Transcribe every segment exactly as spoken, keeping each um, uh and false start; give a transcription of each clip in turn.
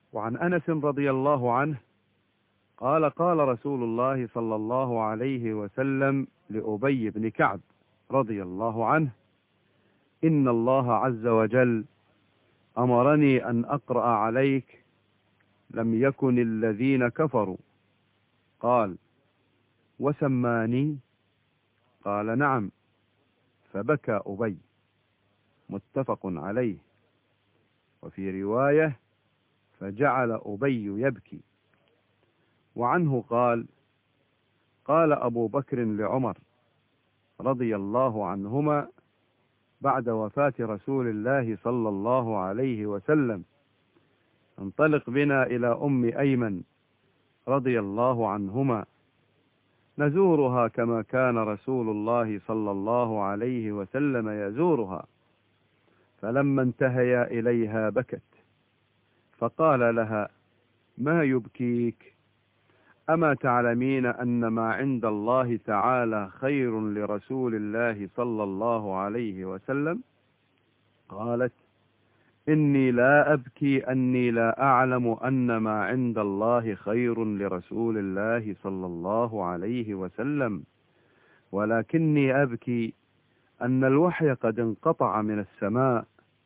وعن أنس رضي الله عنه قال قال رسول الله صلى الله عليه وسلم لأبي بن كعب رضي الله عنه: إن الله عز وجل أمرني أن أقرأ عليك لم يكن الذين كفروا. قال: وسماني؟ قال: نعم. فبكى أبي. متفق عليه. وفي رواية: فجعل أبي يبكي. وعنه قال: قال أبو بكر لعمر رضي الله عنهما بعد وفاة رسول الله صلى الله عليه وسلم: انطلق بنا إلى أم أيمن رضي الله عنهما نزورها كما كان رسول الله صلى الله عليه وسلم يزورها. فلما انتهيا إليها بكت، فقال لها: ما يبكيك؟ أما تعلمين أن ما عند الله تعالى خير لرسول الله صلى الله عليه وسلم؟ قالت: إني لا أبكي أني لا أعلم أن ما عند الله خير لرسول الله صلى الله عليه وسلم، ولكني أبكي أن الوحي قد انقطع من السماء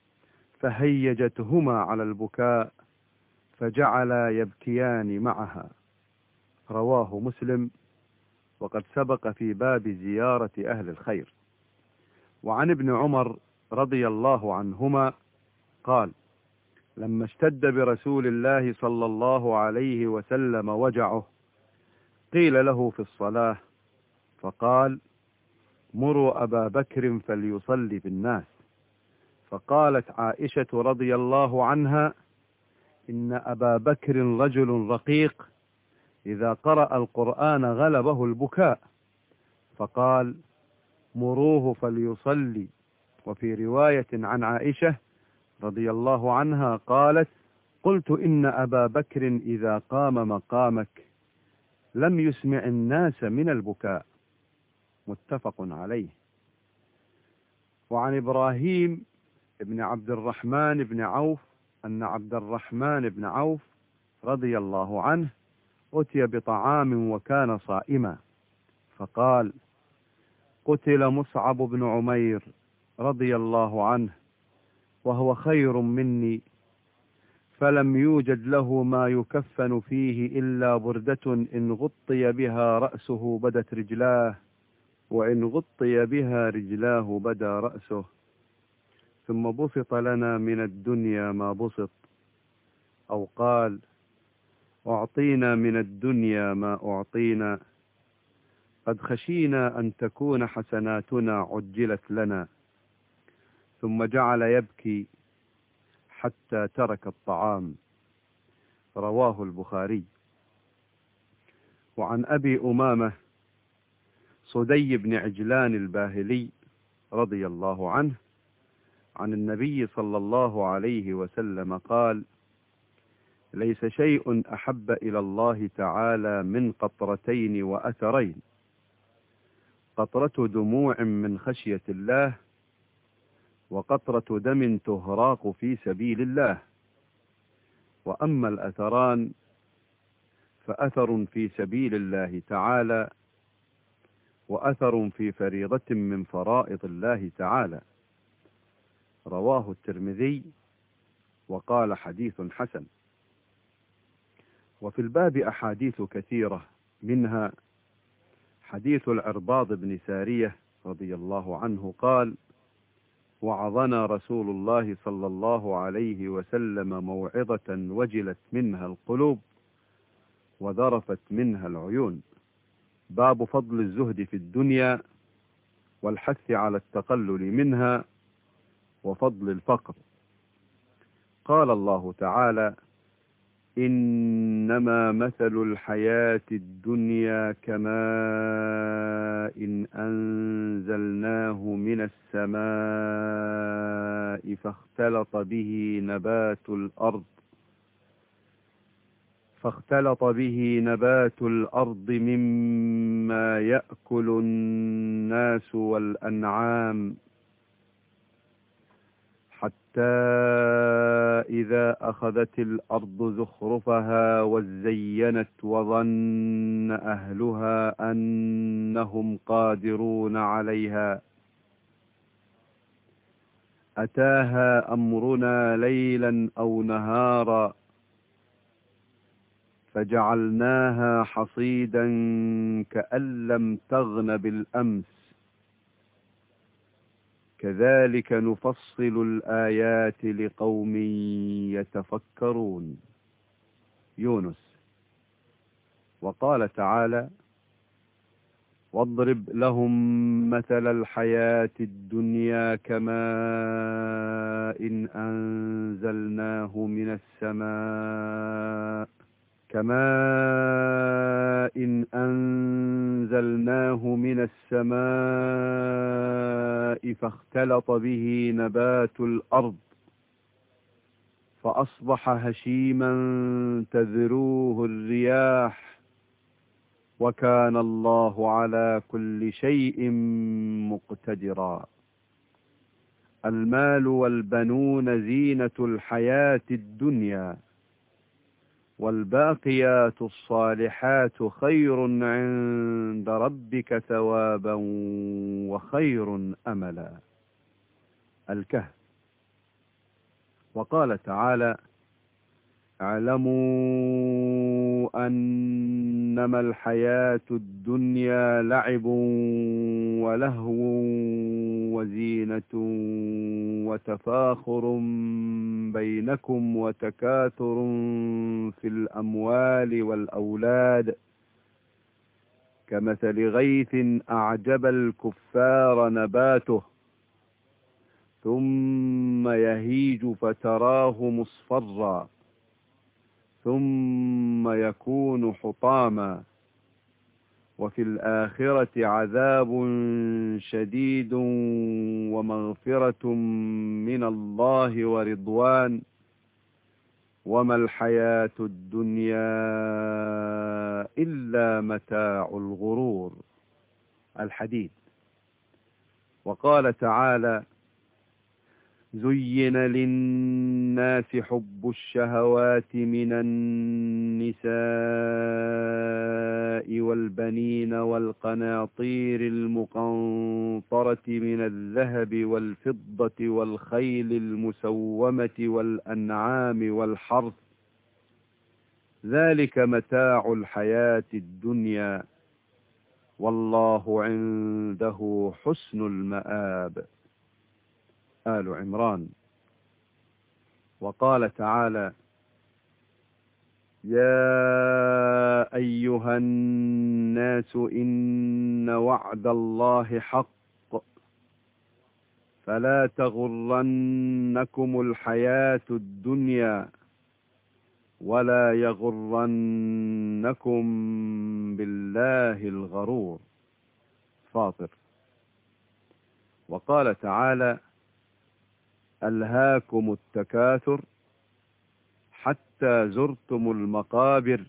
فهيجتهما على البكاء فجعلا يبكيان معها. رواه مسلم، وقد سبق في باب زيارة أهل الخير. وعن ابن عمر رضي الله عنهما قال: لما اشتد برسول الله صلى الله عليه وسلم وجعه قيل له في الصلاة فقال: مروا أبا بكر فليصلي بالناس. فقالت عائشة رضي الله عنها: إن أبا بكر رجل رقيق إذا قرأ القرآن غلبه البكاء. فقال: مروه فليصلي. وفي رواية عن عائشة رضي الله عنها قالت: قلت إن أبا بكر إذا قام مقامك لم يسمع الناس من البكاء. متفق عليه. وعن إبراهيم ابن عبد الرحمن بن عوف أن عبد الرحمن بن عوف رضي الله عنه أتي بطعام وكان صائما، فقال: قتل مصعب بن عمير رضي الله عنه وهو خير مني، فلم يوجد له ما يكفن فيه إلا بردة إن غطي بها رأسه بدت رجلاه، وإن غطي بها رجلاه بدا رأسه، ثم بسط لنا من الدنيا ما بسط. أو قال: أعطينا من الدنيا ما أعطينا، قد خشينا أن تكون حسناتنا عجلت لنا. ثم جعل يبكي حتى ترك الطعام. رواه البخاري. وعن أبي أمامة صدي بن عجلان الباهلي رضي الله عنه عن النبي صلى الله عليه وسلم قال: ليس شيء أحب إلى الله تعالى من قطرتين وأثرين: قطرة دموع من خشية الله، وقطرة دم تهراق في سبيل الله. وأما الأثران فأثر في سبيل الله تعالى، وأثر في فريضة من فرائض الله تعالى. رواه الترمذي وقال: حديث حسن. وفي الباب أحاديث كثيرة، منها حديث العرباض بن سارية رضي الله عنه قال: وعظنا رسول الله صلى الله عليه وسلم موعظة وجلت منها القلوب وذرفت منها العيون. باب فضل الزهد في الدنيا والحث على التقلل منها وفضل الفقر. قال الله تعالى: إنما مثل الحياة الدنيا كماء إن أنزلناه من السماء فاختلط به نبات الأرض فاختلط به نبات الأرض مما يأكل الناس والأنعام حتى حتى إذا أخذت الأرض زخرفها وزينت وظن أهلها أنهم قادرون عليها أتاها أمرنا ليلا أو نهارا فجعلناها حصيدا كأن لم تغن بالأمس كذلك نفصل الآيات لقوم يتفكرون. يونس. وقال تعالى: واضرب لهم مثل الحياة الدنيا كماء إن أنزلناه من السماء كماء إن أنزلناه من السماء فاختلط به نبات الأرض فأصبح هشيما تذروه الرياح وكان الله على كل شيء مقتدرا. المال والبنون زينة الحياة الدنيا والباقيات الصالحات خير عند ربك ثوابا وخير أملا. الكهف. وقال تعالى: اعلموا أنما الحياة الدنيا لعب ولهو وزينة وتفاخر بينكم وتكاثر في الأموال والأولاد كمثل غيث أعجب الكفار نباته ثم يهيج فتراه مصفرا ثم يكون حطاما وفي الآخرة عذاب شديد ومغفرة من الله ورضوان وما الحياة الدنيا إلا متاع الغرور. الحديد. وقال تعالى: زين للناس حب الشهوات من النساء والبنين والقناطير المقنطرة من الذهب والفضة والخيل المسومة والأنعام والحرث ذلك متاع الحياة الدنيا والله عنده حسن المآب. آل عمران. وقال تعالى: يا أيها الناس إن وعد الله حق فلا تغرنكم الحياة الدنيا ولا يغرنكم بالله الغرور. فاطر. وقال تعالى: ألهاكم التكاثر حتى زرتم المقابر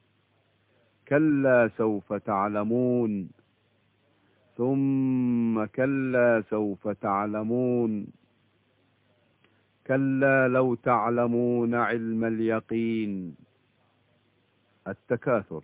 كلا سوف تعلمون ثم كلا سوف تعلمون كلا لو تعلمون علم اليقين. التكاثر.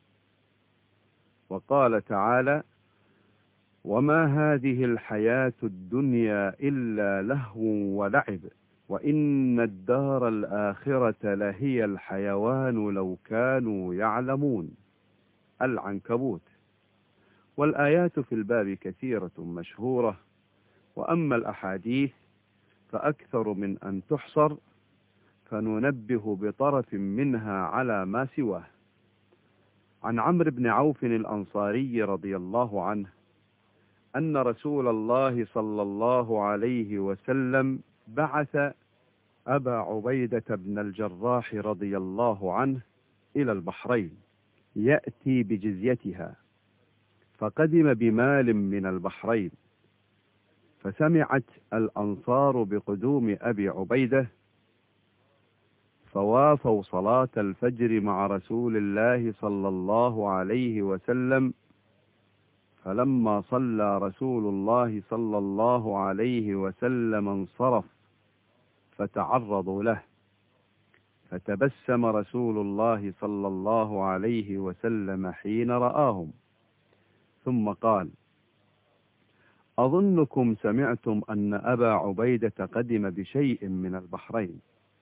وقال تعالى: وما هذه الحياة الدنيا إلا لهو ولعب وإن الدار الآخرة لهي الحيوان لو كانوا يعلمون. العنكبوت. والآيات في الباب كثيرة مشهورة وأما الأحاديث فأكثر من أن تحصر فننبه بطرف منها على ما سواه. عن عمرو بن عوف الأنصاري رضي الله عنه أن رسول الله صلى الله عليه وسلم بعث أبا عبيدة بن الجراح رضي الله عنه إلى البحرين يأتي بجزيتها فقدم بمال من البحرين فسمعت الأنصار بقدوم أبي عبيدة فوافوا صلاة الفجر مع رسول الله صلى الله عليه وسلم فلما صلى رسول الله صلى الله عليه وسلم انصرف فتعرضوا له، فتبسم رسول الله صلى الله عليه وسلم حين رآهم، ثم قال: أظنكم سمعتم أن أبا عبيدة قدم بشيء من البحرين.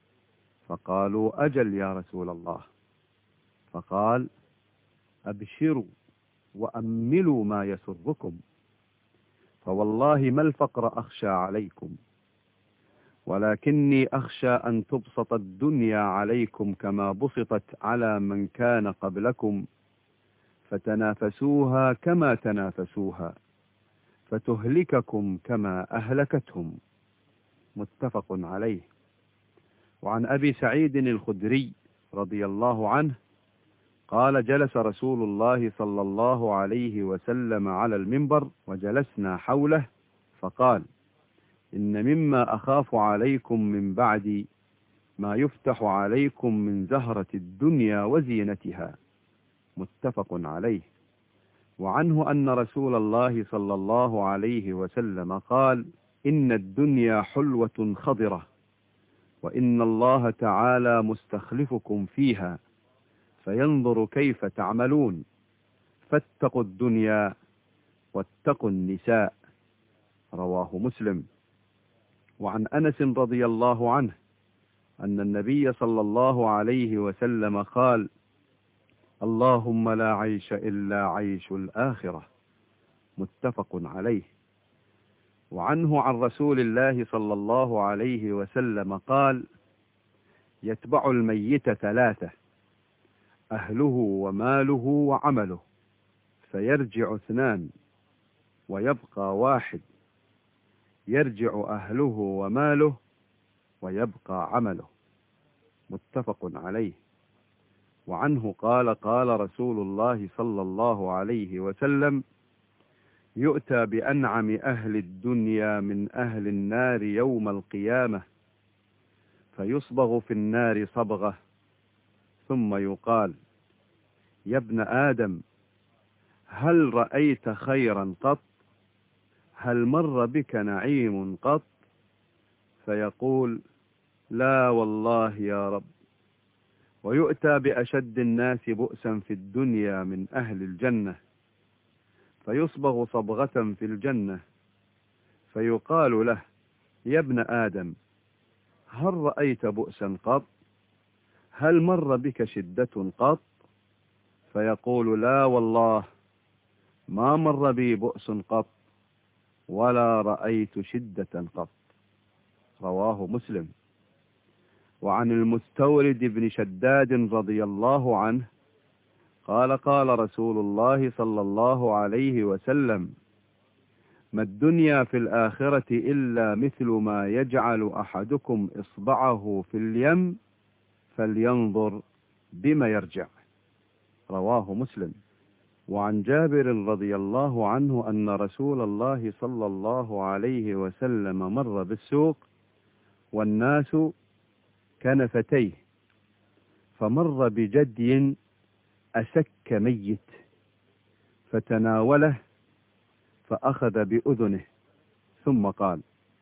فقالوا: أجل يا رسول الله. فقال: أبشروا وأملوا ما يسركم، فوالله ما الفقر أخشى عليكم، ولكني أخشى أن تبسط الدنيا عليكم كما بسطت على من كان قبلكم، فتنافسوها كما تنافسوها، فتهلككم كما أهلكتهم. متفق عليه. وعن أبي سعيد الخدري رضي الله عنه قال: جلس رسول الله صلى الله عليه وسلم على المنبر وجلسنا حوله، فقال: إن مما أخاف عليكم من بعدي ما يفتح عليكم من زهرة الدنيا وزينتها. متفق عليه. وعنه أن رسول الله صلى الله عليه وسلم قال: إن الدنيا حلوة خضرة، وإن الله تعالى مستخلفكم فيها فينظر كيف تعملون، فاتقوا الدنيا واتقوا النساء. رواه مسلم. وعن أنس رضي الله عنه أن النبي صلى الله عليه وسلم قال: اللهم لا عيش إلا عيش الآخرة. متفق عليه. وعنه عن رسول الله صلى الله عليه وسلم قال: يتبع الميت ثلاثة: أهله وماله وعمله، فيرجع اثنان ويبقى واحد، يرجع أهله وماله ويبقى عمله. متفق عليه. وعنه قال: قال رسول الله صلى الله عليه وسلم: يؤتى بأنعم أهل الدنيا من أهل النار يوم القيامة، فيصبغ في النار صبغة، ثم يقال: يا ابن آدم، هل رأيت خيرا قط؟ هل مر بك نعيم قط؟ فيقول: لا والله يا رب. ويؤتى بأشد الناس بؤسا في الدنيا من أهل الجنة، فيصبغ صبغة في الجنة، فيقال له: يا ابن آدم، هل رأيت بؤسا قط؟ هل مر بك شدة قط؟ فيقول: لا والله، ما مر بي بؤس قط، ولا رأيت شدة قط. رواه مسلم. وعن المستورد بن شداد رضي الله عنه قال: قال رسول الله صلى الله عليه وسلم: ما الدنيا في الآخرة إلا مثل ما يجعل أحدكم إصبعه في اليم فلينظر بما يرجع. رواه مسلم. وعن جابر رضي الله عنه أن رسول الله صلى الله عليه وسلم مر بالسوق والناس كنفتيه، فمر بجدي أسك ميت، فتناوله فأخذ بأذنه، ثم قال: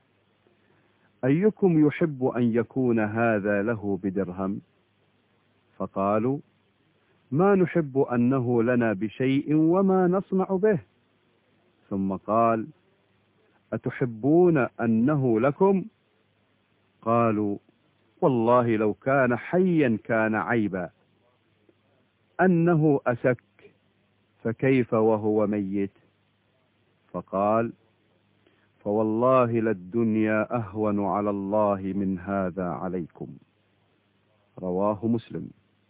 أيكم يحب أن يكون هذا له بدرهم؟ فقالوا: ما نحب أنه لنا بشيء وما نصنع به. ثم قال: أتحبون أنه لكم؟ قالوا: والله لو كان حيا كان عيبا. أنه أسك، فكيف وهو ميت؟ فقال: فوالله للدنيا أهون على الله من هذا عليكم. رواه مسلم.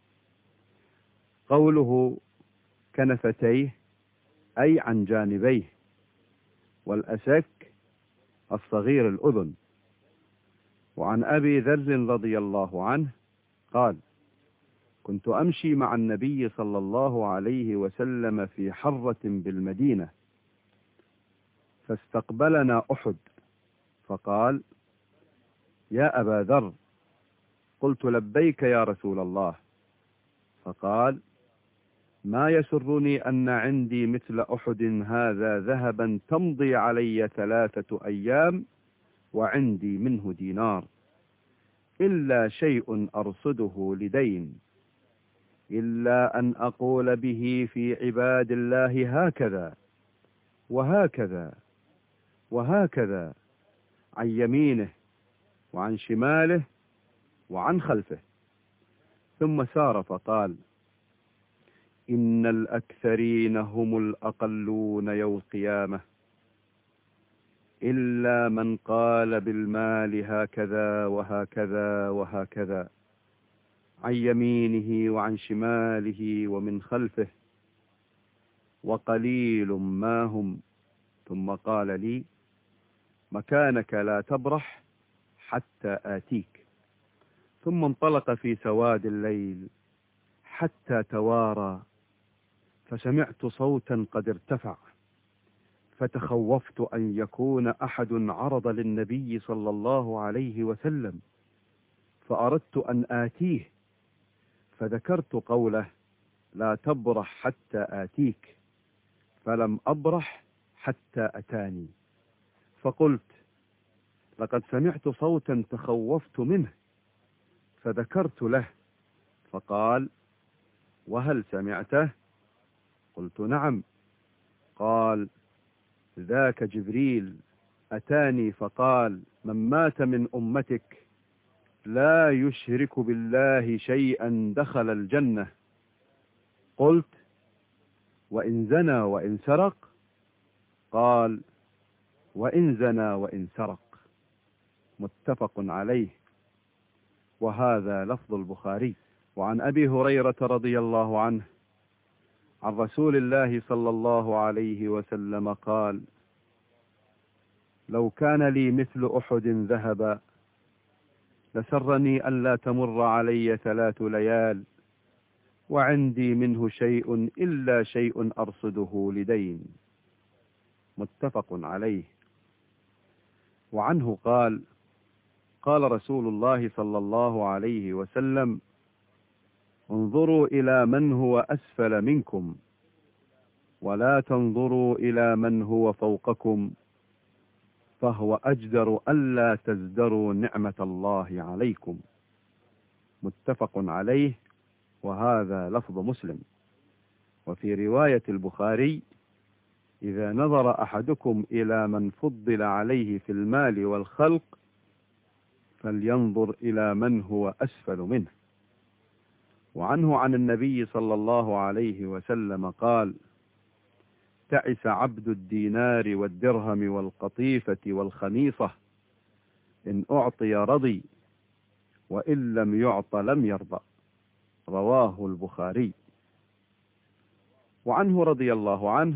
قوله كنفتيه أي عن جانبيه، والأسك الصغير الأذن. وعن أبي ذر رضي الله عنه قال: كنت أمشي مع النبي صلى الله عليه وسلم في حرة بالمدينة، فاستقبلنا أحد، فقال: يا أبا ذر. قلت: لبيك يا رسول الله. فقال: ما يسرني أن عندي مثل أحد هذا ذهبا تمضي علي ثلاثة أيام وعندي منه دينار. إلا شيء أرصده لدين، إلا أن أقول به في عباد الله هكذا وهكذا وهكذا، عن يمينه وعن شماله وعن خلفه. ثم سار فقال: إن الأكثرين هم الأقلون يوم القيامة، إلا من قال بالمال هكذا وهكذا وهكذا، عن يمينه وعن شماله ومن خلفه، وقليل ما هم. ثم قال لي: مكانك لا تبرح حتى آتيك. ثم انطلق في سواد الليل حتى توارى، فسمعت صوتا قد ارتفع، فتخوفت أن يكون أحد عرض للنبي صلى الله عليه وسلم، فأردت أن آتيه، فذكرت قوله: لا تبرح حتى آتيك، فلم أبرح حتى أتاني. فقلت: لقد سمعت صوتا تخوفت منه، فذكرت له، فقال: وهل سمعته؟ قلت: نعم. قال: ذاك جبريل أتاني فقال: من مات من أمتك لا يشرك بالله شيئا دخل الجنة. قلت: وإن زنى وإن سرق؟ قال: وإن زنى وإن سرق. متفق عليه، وهذا لفظ البخاري. وعن أبي هريرة رضي الله عنه عن رسول الله صلى الله عليه وسلم قال: لو كان لي مثل أحد ذهبا لسرني ألا تمر علي ثلاث ليال وعندي منه شيء إلا شيء أرصده لدين. متفق عليه. وعنه قال: قال رسول الله صلى الله عليه وسلم: انظروا إلى من هو أسفل منكم، ولا تنظروا إلى من هو فوقكم، فهو أجدر ألا تزدروا نعمة الله عليكم. متفق عليه، وهذا لفظ مسلم. وفي رواية البخاري: إذا نظر أحدكم إلى من فضل عليه في المال والخلق فلينظر إلى من هو أسفل منه. وعنه عن النبي صلى الله عليه وسلم قال: تعس عبد الدينار والدرهم والقطيفة والخميصة، إن أعطي رضي، وإن لم يعط لم يرضى. رواه البخاري. وعنه رضي الله عنه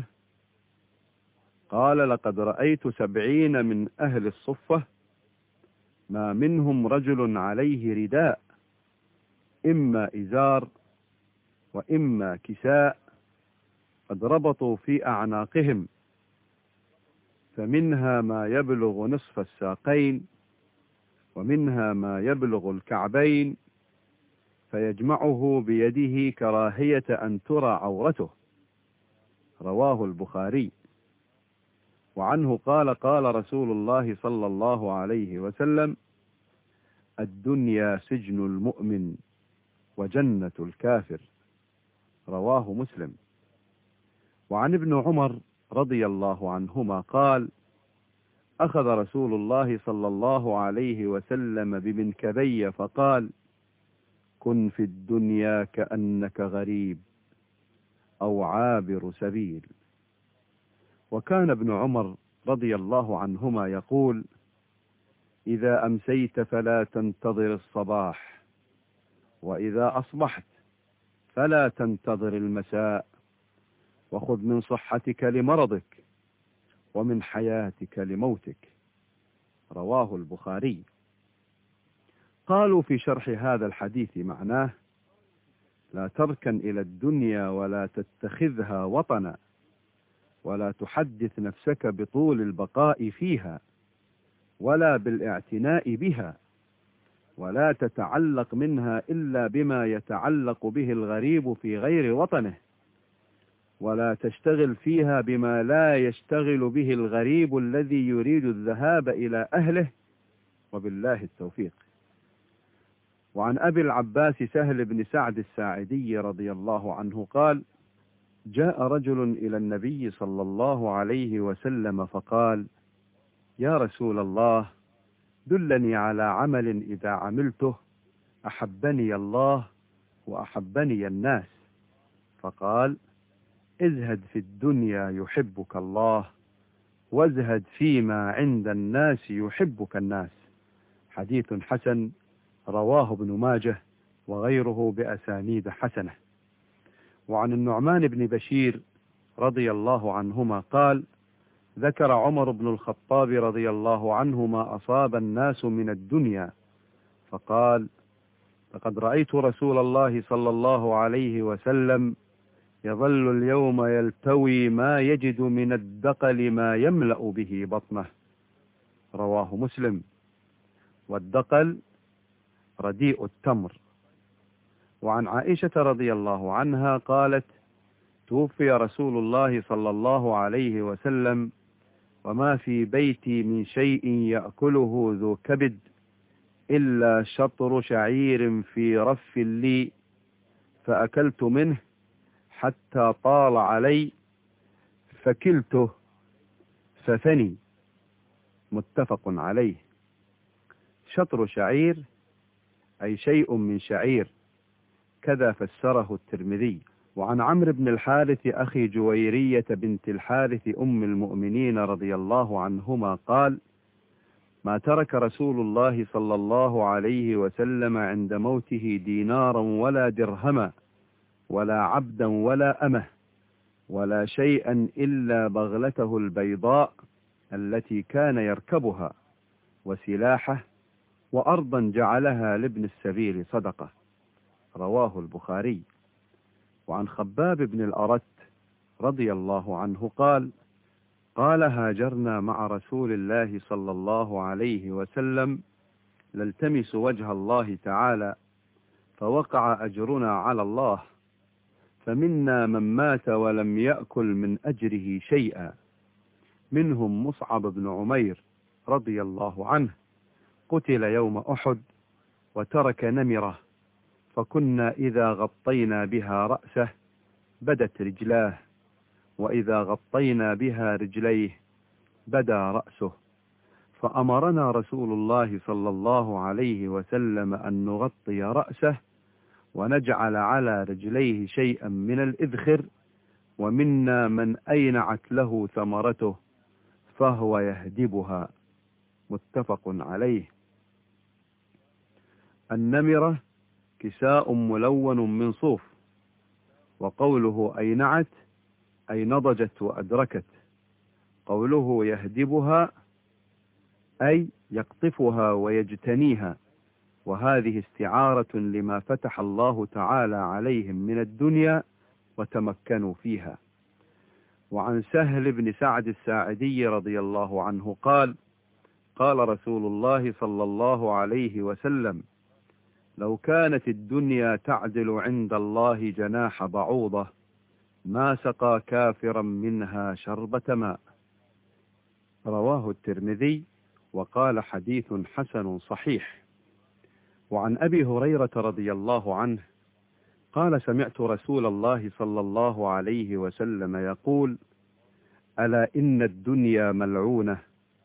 قال: لقد رأيت سبعين من أهل الصفة ما منهم رجل عليه رداء، إما إزار وإما كساء، قد ربطوا في أعناقهم، فمنها ما يبلغ نصف الساقين ومنها ما يبلغ الكعبين، فيجمعه بيده كراهية أن ترى عورته. رواه البخاري. وعنه قال: قال رسول الله صلى الله عليه وسلم: الدنيا سجن المؤمن وجنة الكافر. رواه مسلم. وعن ابن عمر رضي الله عنهما قال: أخذ رسول الله صلى الله عليه وسلم بمنكبي فقال: كن في الدنيا كأنك غريب أو عابر سبيل. وكان ابن عمر رضي الله عنهما يقول: إذا أمسيت فلا تنتظر الصباح، وإذا أصبحت فلا تنتظر المساء، وخذ من صحتك لمرضك ومن حياتك لموتك. رواه البخاري. قالوا في شرح هذا الحديث معناه: لا تركن إلى الدنيا ولا تتخذها وطنا، ولا تحدث نفسك بطول البقاء فيها ولا بالاعتناء بها، ولا تتعلق منها إلا بما يتعلق به الغريب في غير وطنه، ولا تشتغل فيها بما لا يشتغل به الغريب الذي يريد الذهاب إلى أهله، وبالله التوفيق. وعن أبي العباس سهل بن سعد الساعدي رضي الله عنه قال: جاء رجل إلى النبي صلى الله عليه وسلم فقال: يا رسول الله، دلني على عمل إذا عملته أحبني الله وأحبني الناس. فقال: ازهد في الدنيا يحبك الله، وازهد فيما عند الناس يحبك الناس. حديث حسن، رواه ابن ماجه وغيره بأسانيد حسنة. وعن النعمان بن بشير رضي الله عنهما قال: ذكر عمر بن الخطاب رضي الله عنه ما أصاب الناس من الدنيا، فقال: لقد رأيت رسول الله صلى الله عليه وسلم يظل اليوم يلتوي ما يجد من الدقل ما يملأ به بطنه. رواه مسلم. والدقل رديء التمر. وعن عائشة رضي الله عنها قالت: توفي رسول الله صلى الله عليه وسلم وما في بيتي من شيء يأكله ذو كبد إلا شطر شعير في رف لي، فأكلت منه حتى طال علي فكلته فثني. متفق عليه. شطر شعير أي شيء من شعير، كذا فسره الترمذي. وعن عمرو بن الحارث أخي جويرية بنت الحارث أم المؤمنين رضي الله عنهما قال: ما ترك رسول الله صلى الله عليه وسلم عند موته دينارا ولا درهما ولا عبدا ولا أمه ولا شيئا إلا بغلته البيضاء التي كان يركبها وسلاحه وأرضا جعلها لابن السبيل صدقة. رواه البخاري. وعن خباب بن الأرت رضي الله عنه قال: قال: هاجرنا مع رسول الله صلى الله عليه وسلم نلتمس وجه الله تعالى، فوقع أجرنا على الله، فمنا من مات ولم يأكل من أجره شيئا، منهم مصعب بن عمير رضي الله عنه، قتل يوم أحد وترك نمرة، فكنا إذا غطينا بها رأسه بدت رجلاه، وإذا غطينا بها رجليه بدا رأسه، فأمرنا رسول الله صلى الله عليه وسلم أن نغطي رأسه ونجعل على رجليه شيئا من الإذخر، ومنا من أينعت له ثمرته فهو يهدبها. متفق عليه. النمرة كساء ملون من صوف، وقوله أينعت أي نضجت وأدركت، قوله يهدبها أي يقطفها ويجتنيها، وهذه استعارة لما فتح الله تعالى عليهم من الدنيا وتمكنوا فيها. وعن سهل بن سعد الساعدي رضي الله عنه قال: قال رسول الله صلى الله عليه وسلم: لو كانت الدنيا تعدل عند الله جناح بعوضة ما سقى كافرا منها شربة ماء. رواه الترمذي وقال: حديث حسن صحيح. وعن أبي هريرة رضي الله عنه قال: سمعت رسول الله صلى الله عليه وسلم يقول: ألا إن الدنيا ملعونة،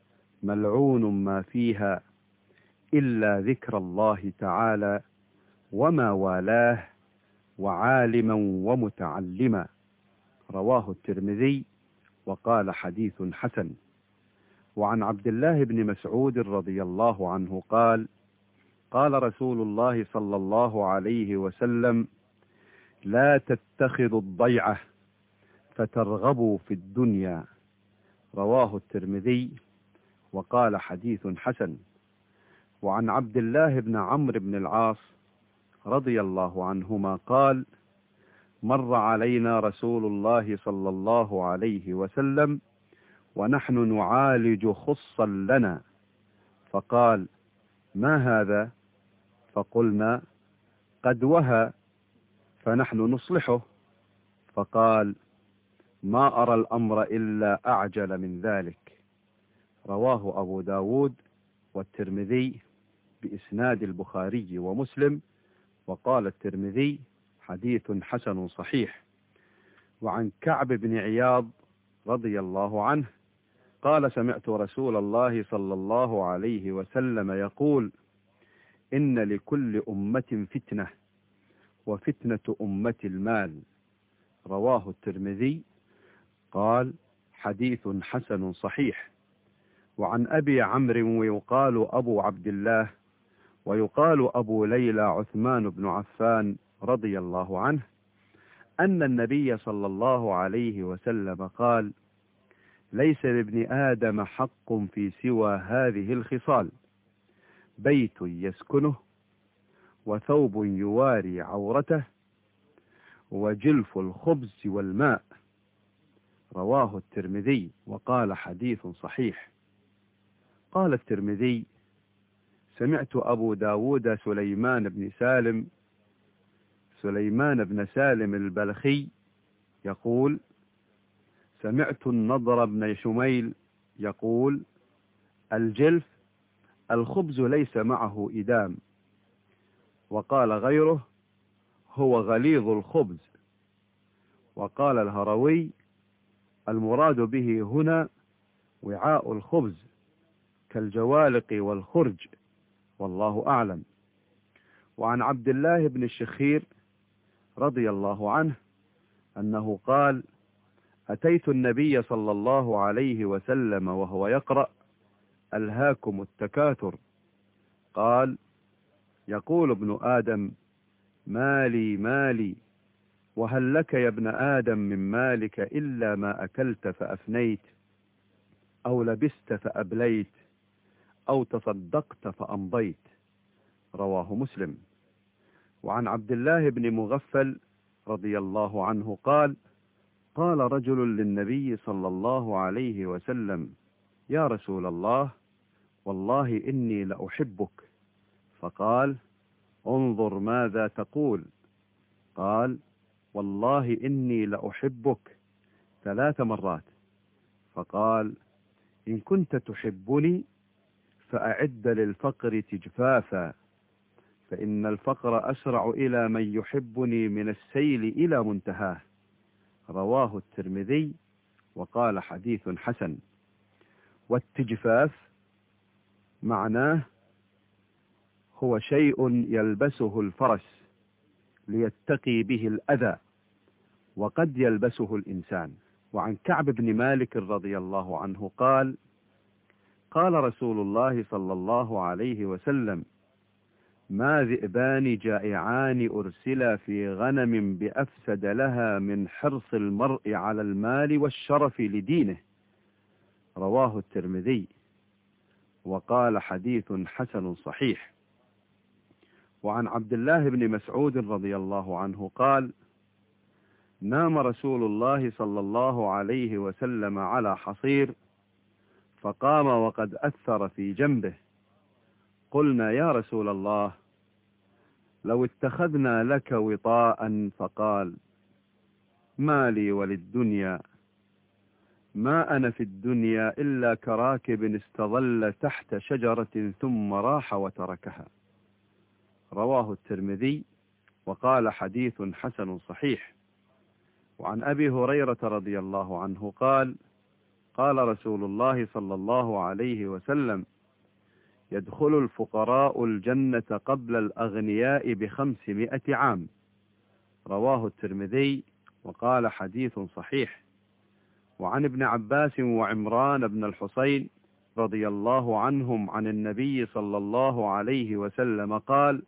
ملعون ما فيها إلا ذكر الله تعالى وما والاه وعالما ومتعلما. رواه الترمذي وقال: حديث حسن. وعن عبد الله بن مسعود رضي الله عنه قال: قال رسول الله صلى الله عليه وسلم: لا تتخذوا الضيعة فترغبوا في الدنيا. رواه الترمذي وقال: حديث حسن. وعن عبد الله بن عمرو بن العاص رضي الله عنهما قال: مر علينا رسول الله صلى الله عليه وسلم ونحن نعالج خصا لنا، فقال: ما هذا؟ فقلنا: قد وهى فنحن نصلحه. فقال: ما أرى الأمر إلا أعجل من ذلك. رواه أبو داود والترمذي بإسناد البخاري ومسلم. وقال الترمذي حديث حسن صحيح. وعن كعب بن عياض رضي الله عنه قال سمعت رسول الله صلى الله عليه وسلم يقول: إن لكل أمة فتنة، وفتنة أمة المال. رواه الترمذي. قال حديث حسن صحيح. وعن أبي عمرو ويقال أبو عبد الله ويقال أبو ليلى عثمان بن عفان رضي الله عنه أن النبي صلى الله عليه وسلم قال: ليس لابن آدم حق في سوى هذه الخصال: بيت يسكنه، وثوب يواري عورته، وجلف الخبز والماء. رواه الترمذي. وقال حديث صحيح. قال الترمذي: سمعت أبو داود سليمان بن سالم سليمان بن سالم البلخي يقول: سمعت النضر بن شميل يقول: الجلف الخبز ليس معه إدام. وقال غيره: هو غليظ الخبز. وقال الهروي: المراد به هنا وعاء الخبز كالجوالق والخرج، والله أعلم. وعن عبد الله بن الشخير رضي الله عنه أنه قال: أتيت النبي صلى الله عليه وسلم وهو يقرأ: ألهاكم التكاثر. قال: يقول ابن آدم: مالي مالي، وهل لك يا ابن آدم من مالك إلا ما أكلت فأفنيت، أو لبست فأبليت، أو تصدقت فأمضيت. رواه مسلم. وعن عبد الله بن مغفل رضي الله عنه قال: قال رجل للنبي صلى الله عليه وسلم: يا رسول الله، والله إني لأحبك. فقال: انظر ماذا تقول. قال: والله إني لأحبك ثلاث مرات. فقال: إن كنت تحبني فأعد للفقر تجفافا، فإن الفقر أسرع إلى من يحبني من السيل إلى منتهاه. رواه الترمذي. وقال حديث حسن. والتجفاف معناه هو شيء يلبسه الفرس ليتقي به الأذى، وقد يلبسه الإنسان. وعن كعب بن مالك رضي الله عنه قال: قال رسول الله صلى الله عليه وسلم: ما ذئبان جائعان أرسلا في غنم بأفسد لها من حرص المرء على المال والشرف لدينه. رواه الترمذي. وقال حديث حسن صحيح. وعن عبد الله بن مسعود رضي الله عنه قال: نام رسول الله صلى الله عليه وسلم على حصير، فقام وقد أثر في جنبه. قلنا: يا رسول الله، لو اتخذنا لك وطاء. فقال: ما لي وللدنيا، ما أنا في الدنيا إلا كراكب استظل تحت شجرة ثم راح وتركها. رواه الترمذي. وقال حديث حسن صحيح. وعن أبي هريرة رضي الله عنه قال: قال رسول الله صلى الله عليه وسلم: يدخل الفقراء الجنة قبل الأغنياء بخمسمائة عام. رواه الترمذي. وقال حديث صحيح. وعن ابن عباس وعمران بن الحصين رضي الله عنهم عن النبي صلى الله عليه وسلم قال: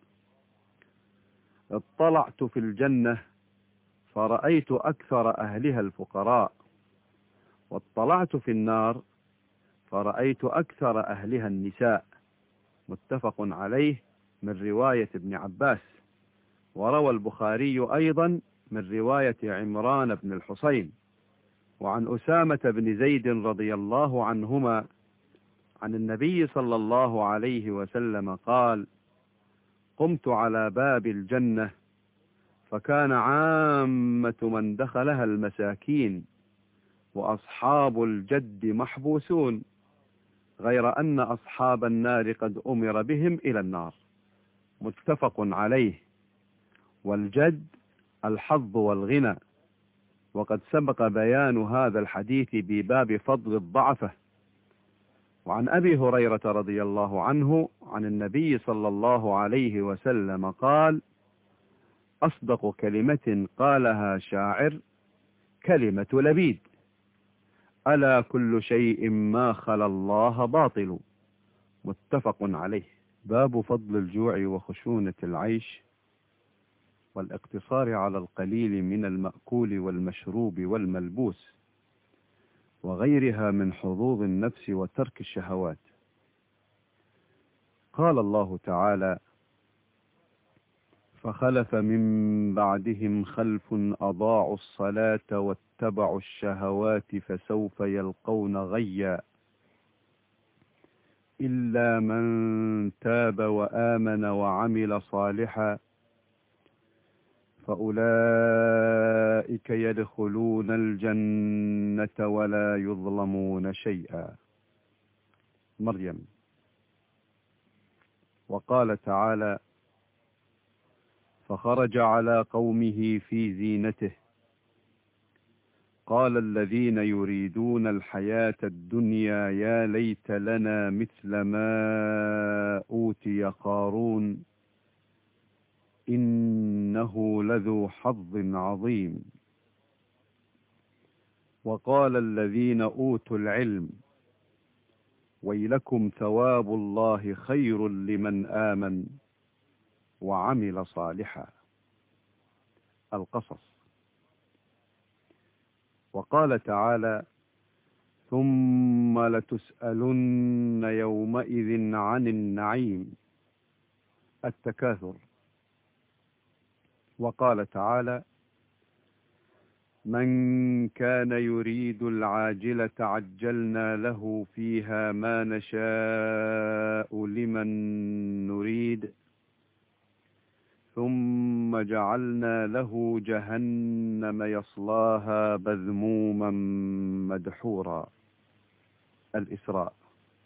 اطلعت في الجنة فرأيت أكثر أهلها الفقراء، واطلعت في النار فرأيت أكثر أهلها النساء. متفق عليه من رواية ابن عباس. وروى البخاري أيضا من رواية عمران بن الحصين. وعن أسامة بن زيد رضي الله عنهما عن النبي صلى الله عليه وسلم قال: قمت على باب الجنة فكان عامة من دخلها المساكين، وأصحاب الجد محبوسون، غير أن أصحاب النار قد أمر بهم إلى النار. متفق عليه. والجد الحظ والغنى، وقد سبق بيان هذا الحديث بباب فضل الضعفة. وعن أبي هريرة رضي الله عنه عن النبي صلى الله عليه وسلم قال: أصدق كلمة قالها شاعر كلمة لبيد: ألا كل شيء ما خلا الله باطل. متفق عليه. باب فضل الجوع وخشونة العيش والاقتصار على القليل من المأكول والمشروب والملبوس وغيرها من حظوظ النفس وترك الشهوات. قال الله تعالى: فخلف من بعدهم خلف أضاعوا الصلاة واتبعوا الشهوات فسوف يلقون غيا إلا من تاب وآمن وعمل صالحا فأولئك يدخلون الجنة ولا يظلمون شيئا. مريم. وقال تعالى: فخرج على قومه في زينته قال الذين يريدون الحياة الدنيا يا ليت لنا مثل ما أوتي قارون إنه لذو حظ عظيم. وقال الذين أوتوا العلم ويلكم ثواب الله خير لمن آمن وعمل صالحا. القصص. وقال تعالى: ثم لتسألن يومئذ عن النعيم. التكاثر. وقال تعالى: من كان يريد العاجلة عجلنا له فيها ما نشاء لمن نريد ثم جعلنا له جهنم يصلاها مذموما مدحورا. الإسراء.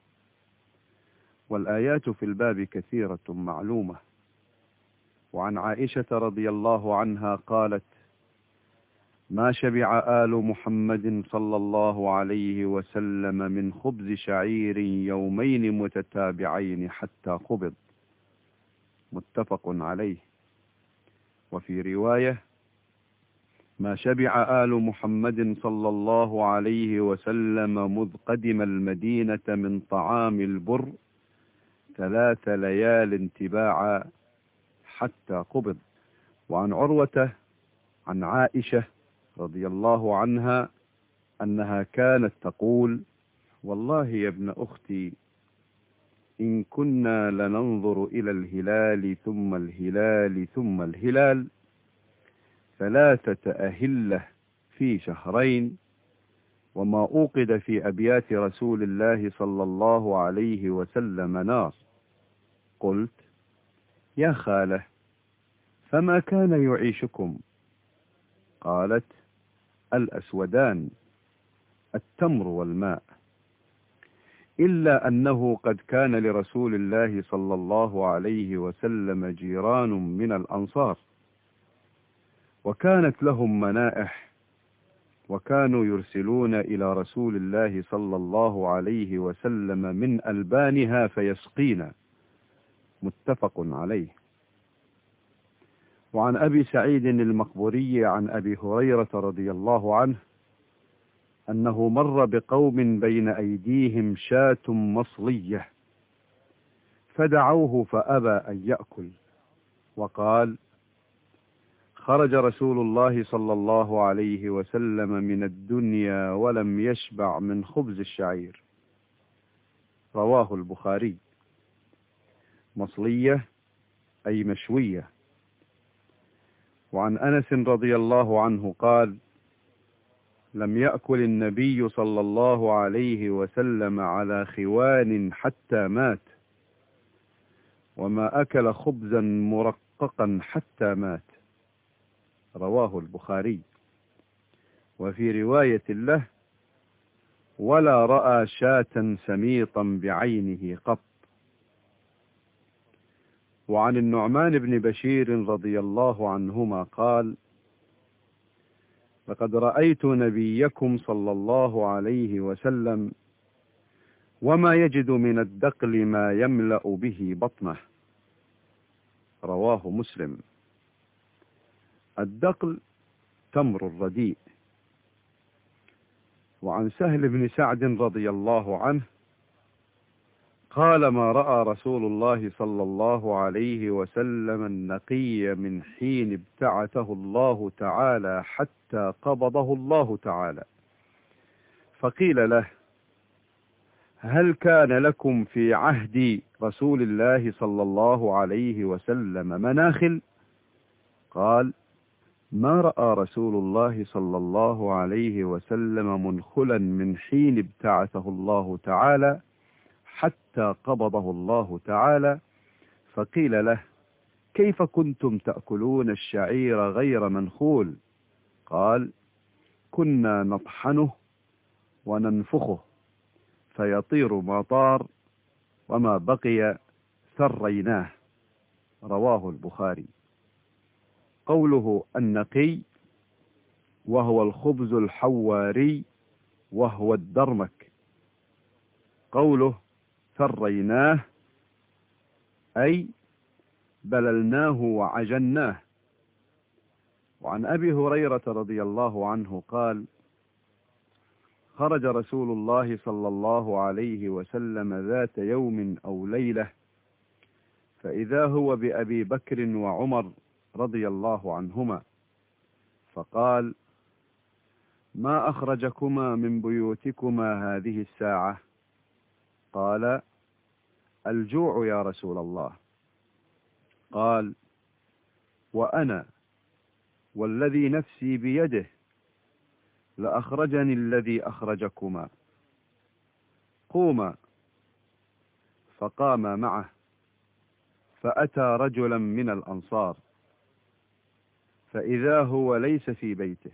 والآيات في الباب كثيرة معلومة. وعن عائشة رضي الله عنها قالت: ما شبع آل محمد صلى الله عليه وسلم من خبز شعير يومين متتابعين حتى قبض. متفق عليه. وفي رواية: ما شبع آل محمد صلى الله عليه وسلم مذ قدم المدينة من طعام البر ثلاث ليال تباعا حتى قبض. وعن عروة عن عائشة رضي الله عنها أنها كانت تقول: والله يا ابن أختي إن كنا لننظر إلى الهلال ثم الهلال ثم الهلال ثلاثة أهلة في شهرين وما أوقد في أبيات رسول الله صلى الله عليه وسلم نار. قلت: يا خالة فما كان يعيشكم؟ قالت: الأسودان التمر والماء، إلا أنه قد كان لرسول الله صلى الله عليه وسلم جيران من الأنصار وكانت لهم منائح وكانوا يرسلون إلى رسول الله صلى الله عليه وسلم من ألبانها فيسقينا. متفق عليه. وعن أبي سعيد المقبوري عن أبي هريرة رضي الله عنه أنه مر بقوم بين أيديهم شاة مصلية فدعوه فأبى أن يأكل وقال: خرج رسول الله صلى الله عليه وسلم من الدنيا ولم يشبع من خبز الشعير. رواه البخاري. مصلية أي مشوية. وعن أنس رضي الله عنه قال: لم يأكل النبي صلى الله عليه وسلم على خوان حتى مات وما أكل خبزا مرققا حتى مات. رواه البخاري. وفي رواية له: ولا رأى شاة سميطا بعينه قط. وعن النعمان بن بشير رضي الله عنهما قال: لقد رأيت نبيكم صلى الله عليه وسلم وما يجد من الدقل ما يملأ به بطنه. رواه مسلم. الدقل تمر الرديء. وعن سهل بن سعد رضي الله عنه قال: ما رأى رسول الله صلى الله عليه وسلم النقي من حين ابتعثه الله تعالى حتى قبضه الله تعالى. فقيل له: هل كان لكم في عهد رسول الله صلى الله عليه وسلم مناخل؟ قال: ما رأى رسول الله صلى الله عليه وسلم منخلا من حين ابتعثه الله تعالى حتى قبضه الله تعالى. فقيل له: كيف كنتم تأكلون الشعير غير منخول؟ قال: كنا نطحنه وننفخه فيطير ما طار، وما بقي ثريناه. رواه البخاري. قوله النقي وهو الخبز الحواري وهو الدرمك. قوله ثريناه أي بللناه وعجناه. وعن أبي هريرة رضي الله عنه قال: خرج رسول الله صلى الله عليه وسلم ذات يوم أو ليلة، فإذا هو بأبي بكر وعمر رضي الله عنهما، فقال: ما أخرجكما من بيوتكما هذه الساعة؟ قال: الجوع يا رسول الله. قال: وأنا والذي نفسي بيده لأخرجني الذي أخرجكما. قوما. فقام معه، فأتى رجلا من الأنصار، فإذا هو ليس في بيته،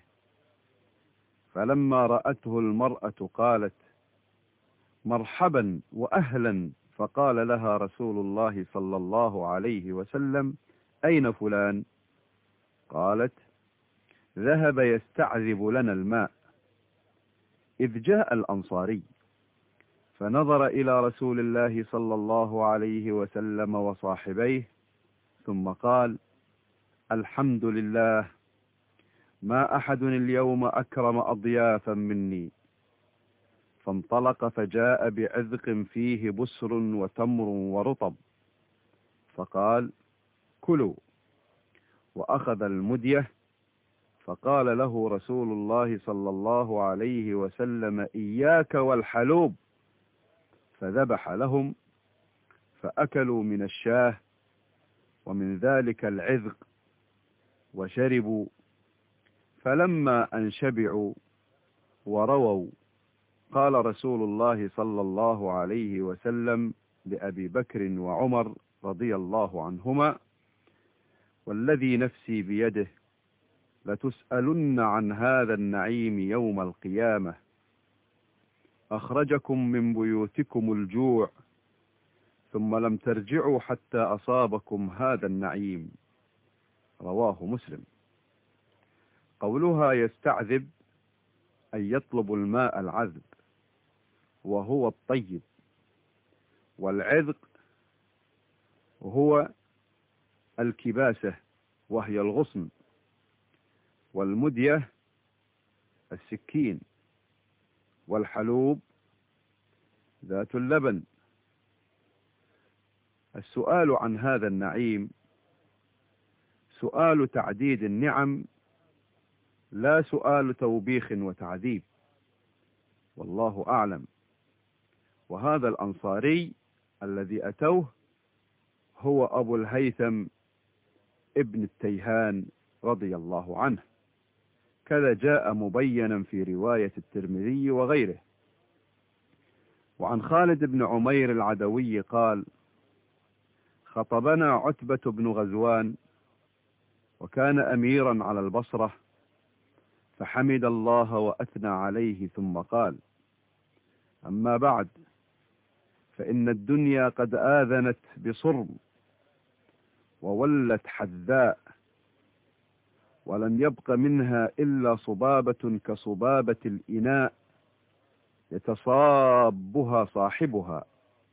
فلما رأته المرأة قالت: مرحبا وأهلا. فقال لها رسول الله صلى الله عليه وسلم: أين فلان؟ قالت: ذهب يستعذب لنا الماء. إذ جاء الأنصاري فنظر إلى رسول الله صلى الله عليه وسلم وصاحبيه، ثم قال: الحمد لله، ما أحد اليوم أكرم أضيافا مني. فانطلق فجاء بعذق فيه بسر وتمر ورطب، فقال: كلوا. وأخذ المدية، فقال له رسول الله صلى الله عليه وسلم: إياك والحلوب. فذبح لهم، فأكلوا من الشاه ومن ذلك العذق وشربوا. فلما أن شبعوا ورووا، قال رسول الله صلى الله عليه وسلم لأبي بكر وعمر رضي الله عنهما: والذي نفسي بيده لتسألن عن هذا النعيم يوم القيامة. أخرجكم من بيوتكم الجوع، ثم لم ترجعوا حتى أصابكم هذا النعيم. رواه مسلم. قولها يستعذب أن يطلب الماء العذب، وهو الطيب. والعذق هو الكباسة وهي الغصن. والمدية السكين. والحلوب ذات اللبن. السؤال عن هذا النعيم سؤال تعديد النعم، لا سؤال توبيخ وتعذيب، والله أعلم. وهذا الأنصاري الذي أتوه هو أبو الهيثم ابن التيهان رضي الله عنه، كذا جاء مبينا في رواية الترمذي وغيره. وعن خالد بن عمير العدوي قال: خطبنا عتبة بن غزوان، وكان أميرا على البصرة، فحمد الله وأثنى عليه، ثم قال: أما بعد، فإن الدنيا قد آذنت بصرم وولت حذاء، ولم يبق منها إلا صبابة كصبابة الإناء يتصابها صاحبها،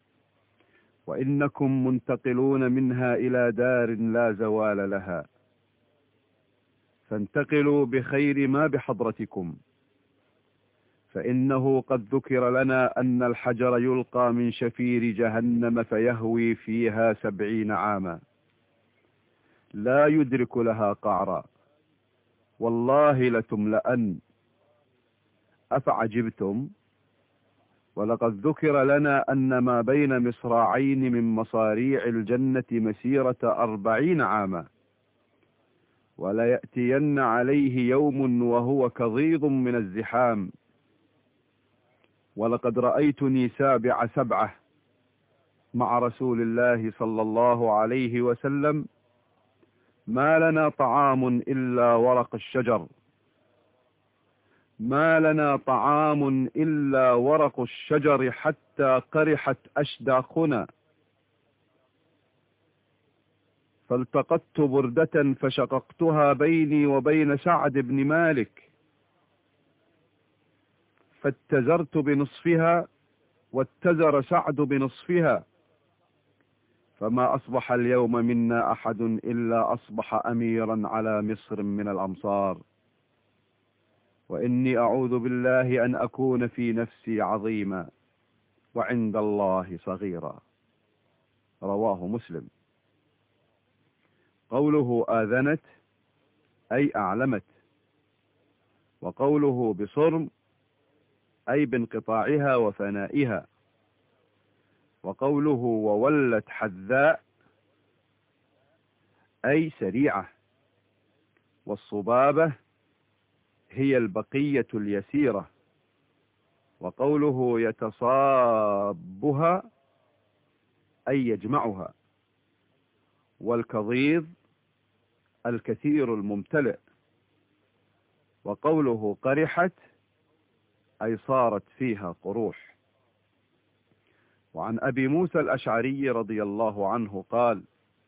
وإنكم منتقلون منها إلى دار لا زوال لها، فانتقلوا بخير ما بحضرتكم، فإنه قد ذكر لنا أن الحجر يلقى من شفير جهنم فيهوي فيها سبعين عاما لا يدرك لها قعرا، والله لتملأن. أفعجبتم؟ ولقد ذكر لنا أن ما بين مصراعين من مصاريع الجنة مسيرة أربعين عاما، وليأتين عليه يوم وهو كظيظ من الزحام. ولقد رأيتني سابع سبعة مع رسول الله صلى الله عليه وسلم، ما لنا طعام إلا ورق الشجر، ما لنا طعام إلا ورق الشجر حتى قرحت أشداقنا، فالتقطت بردة فشققتها بيني وبين سعد بن مالك، فاتزرت بنصفها واتزر سعد بنصفها، فما أصبح اليوم منا أحد إلا أصبح أميرا على مصر من الأمصار، وإني أعوذ بالله أن أكون في نفسي عظيما وعند الله صغيرا. رواه مسلم. قوله آذنت أي أعلمت، وقوله بصرم أي بانقطاعها وفنائها، وقوله وولت حذاء أي سريعة، والصبابة هي البقية اليسيرة، وقوله يتصابها أي يجمعها، والكظيظ الكثير الممتلئ، وقوله قرحت أي صارت فيها قروح. وعن أبي موسى الأشعري رضي الله عنه قال: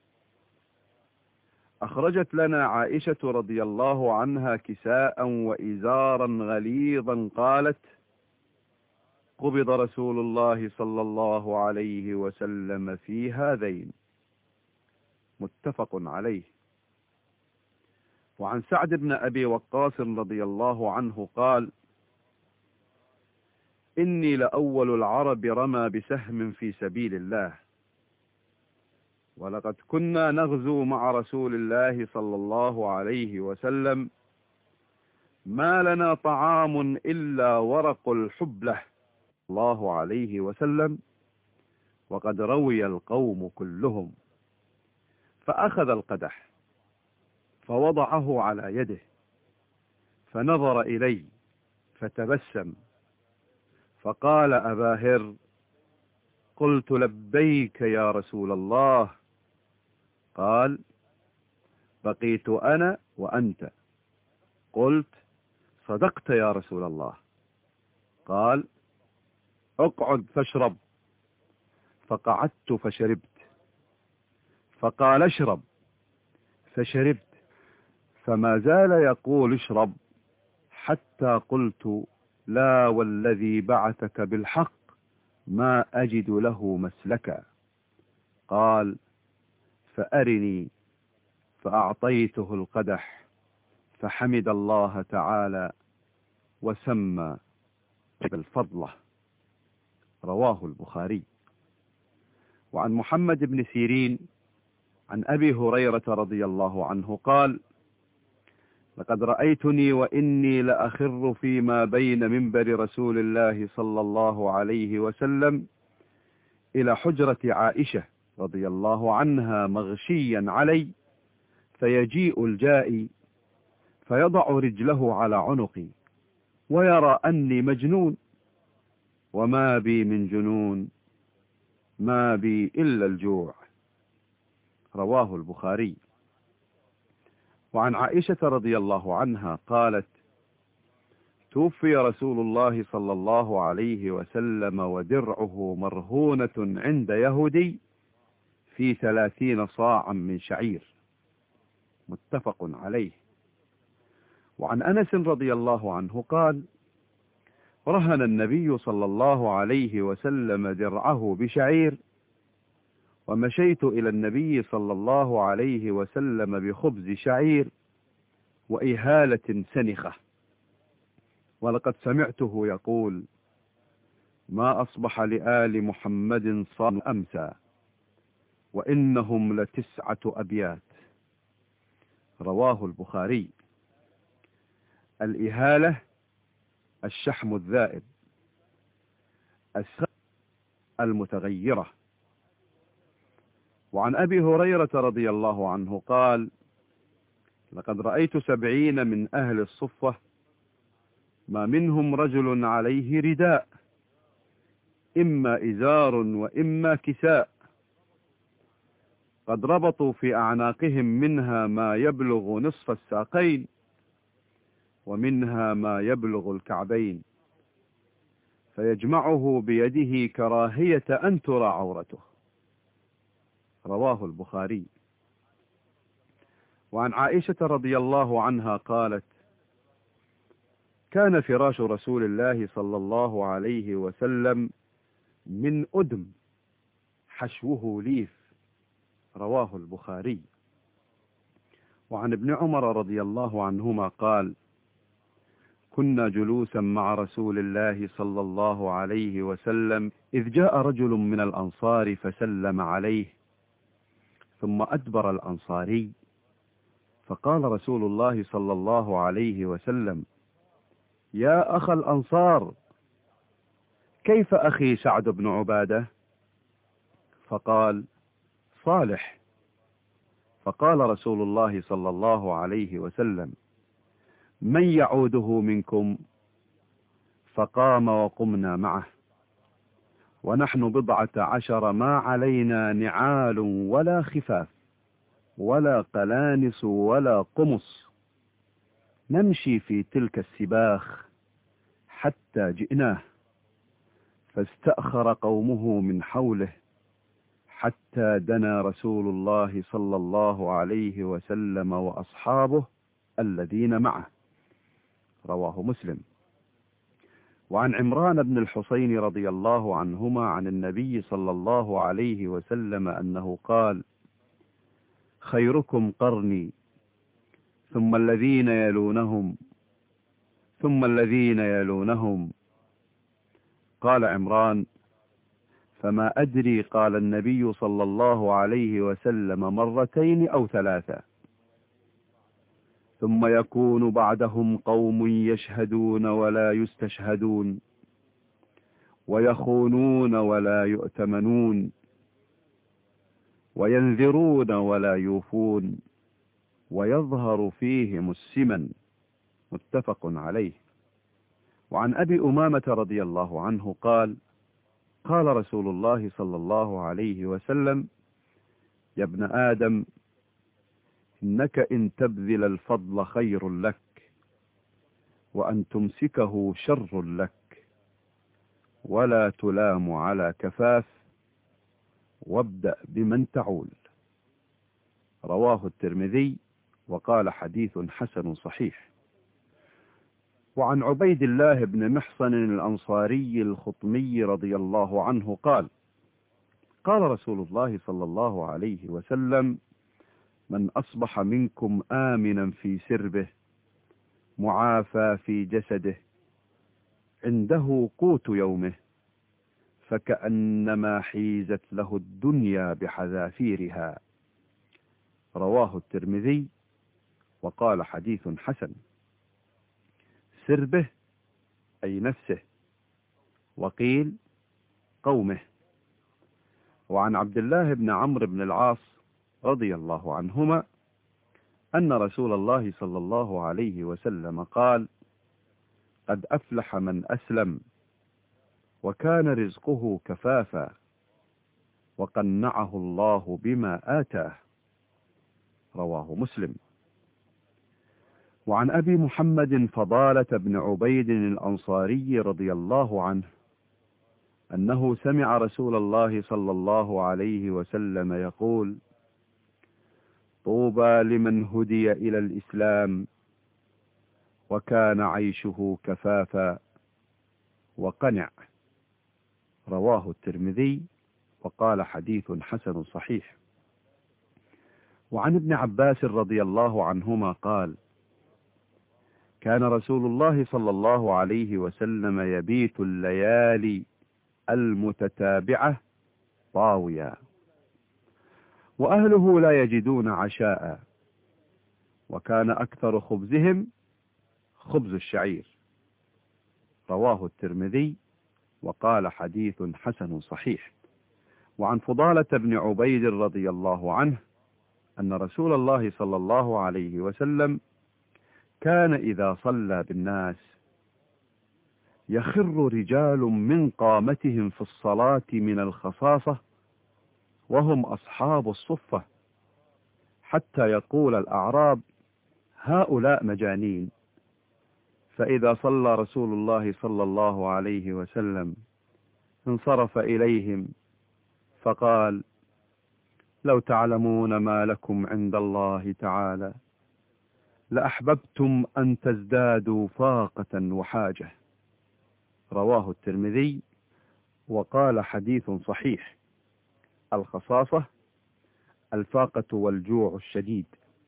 أخرجت لنا عائشة رضي الله عنها كساء وإزارا غليظا، قالت: قبض رسول الله صلى الله عليه وسلم في هذين. متفق عليه. وعن سعد بن أبي وقاص رضي الله عنه قال: إني لأول العرب رمى بسهم في سبيل الله، ولقد كنا نغزو مع رسول الله صلى الله عليه وسلم، ما لنا طعام إلا ورق الحبلة الله عليه وسلم، وقد روي القوم كلهم، فأخذ القدح فوضعه على يده، فنظر إلي فتبسم فقال: أبا هر. قلت: لبيك يا رسول الله. قال: بقيت أنا وأنت. قلت: صدقت يا رسول الله. قال: اقعد فاشرب. فقعدت فشربت. فقال: اشرب. فشربت، فما زال يقول اشرب، حتى قلت: لا والذي بعثك بالحق ما أجد له مسلكا. قال: فأرني. فأعطيته القدح، فحمد الله تعالى وسمى بالفضلة. رواه البخاري. وعن محمد بن سيرين عن أبي هريرة رضي الله عنه قال: لقد رأيتني وإني لأخر فيما بين منبر رسول الله صلى الله عليه وسلم إلى حجرة عائشة رضي الله عنها مغشيا علي، فيجيء الجائي فيضع رجله على عنقي ويرى أني مجنون، وما بي من جنون، ما بي إلا الجوع. رواه البخاري. وعن عائشة رضي الله عنها قالت: توفي رسول الله صلى الله عليه وسلم ودرعه مرهونة عند يهودي في ثلاثين صاعا من شعير، متفق عليه. وعن أنس رضي الله عنه قال: رهن النبي صلى الله عليه وسلم درعه بشعير، ومشيت إلى النبي صلى الله عليه وسلم بخبز شعير وإهالة سنخة، ولقد سمعته يقول: ما أصبح لآل محمد صام أمسى وإنهم لتسعة أبيات. رواه البخاري. الإهالة الشحم الذائب، السنخة المتغيرة. وعن أبي هريرة رضي الله عنه قال: لقد رأيت سبعين من أهل الصفة ما منهم رجل عليه رداء، إما إزار وإما كساء، قد ربطوا في أعناقهم منها ما يبلغ نصف الساقين ومنها ما يبلغ الكعبين، فيجمعه بيده كراهية أن ترى عورته. رواه البخاري. وعن عائشة رضي الله عنها قالت: كان فراش رسول الله صلى الله عليه وسلم من أدم حشوه ليف. رواه البخاري. وعن ابن عمر رضي الله عنهما قال: كنا جلوسا مع رسول الله صلى الله عليه وسلم إذ جاء رجل من الأنصار فسلم عليه، ثم أدبر الأنصاري، فقال رسول الله صلى الله عليه وسلم: يا أخ الأنصار، كيف أخي سعد بن عبادة؟ فقال: صالح. فقال رسول الله صلى الله عليه وسلم: من يعوده منكم؟ فقام وقمنا معه، ونحن بضعة عشر ما علينا نعال ولا خفاف ولا قلانس ولا قمص، نمشي في تلك السباخ حتى جئناه، فاستأخر قومه من حوله حتى دنا رسول الله صلى الله عليه وسلم وأصحابه الذين معه. رواه مسلم. وعن عمران بن الحصين رضي الله عنهما عن النبي صلى الله عليه وسلم أنه قال: خيركم قرني، ثم الذين يلونهم، ثم الذين يلونهم. قال عمران: فما أدري قال النبي صلى الله عليه وسلم مرتين أو ثلاثة. ثم يكون بعدهم قوم يشهدون ولا يستشهدون، ويخونون ولا يؤتمنون، وينذرون ولا يوفون، ويظهر فيهم السمن. متفق عليه. وعن أبي أمامة رضي الله عنه قال: قال رسول الله صلى الله عليه وسلم: يا ابن آدم، إنك إن تبذل الفضل خير لك، وأن تمسكه شر لك، ولا تلام على كفاف، وابدأ بمن تعول. رواه الترمذي وقال حديث حسن صحيح. وعن عبيد الله بن محصن الأنصاري الخطمي رضي الله عنه قال: قال رسول الله صلى الله عليه وسلم: من أصبح منكم آمنا في سربه، معافى في جسده، عنده قوت يومه، فكأنما حيزت له الدنيا بحذافيرها. رواه الترمذي وقال حديث حسن. سربه أي نفسه، وقيل قومه. وعن عبد الله بن عمرو بن العاص رضي الله عنهما أن رسول الله صلى الله عليه وسلم قال: قد أفلح من أسلم، وكان رزقه كفافا، وقنعه الله بما آتاه. رواه مسلم. وعن أبي محمد فضالة بن عبيد الأنصاري رضي الله عنه أنه سمع رسول الله صلى الله عليه وسلم يقول: طوبى لمن هدي إلى الإسلام وكان عيشه كفافا وقنع. رواه الترمذي وقال حديث حسن صحيح. وعن ابن عباس رضي الله عنهما قال: كان رسول الله صلى الله عليه وسلم يبيت الليالي المتتابعة طاويا، وأهله لا يجدون عشاء، وكان أكثر خبزهم خبز الشعير. رواه الترمذي وقال حديث حسن صحيح. وعن فضالة بن عبيد رضي الله عنه أن رسول الله صلى الله عليه وسلم كان إذا صلى بالناس يخر رجال من قامتهم في الصلاة من الخصاصة وهم أصحاب الصفة، حتى يقول الأعراب: هؤلاء مجانين. فإذا صلى رسول الله صلى الله عليه وسلم انصرف إليهم فقال: لو تعلمون ما لكم عند الله تعالى لأحببتم أن تزدادوا فاقة وحاجة. رواه الترمذي وقال حديث صحيح. الخصاصة الفاقة والجوع الشديد.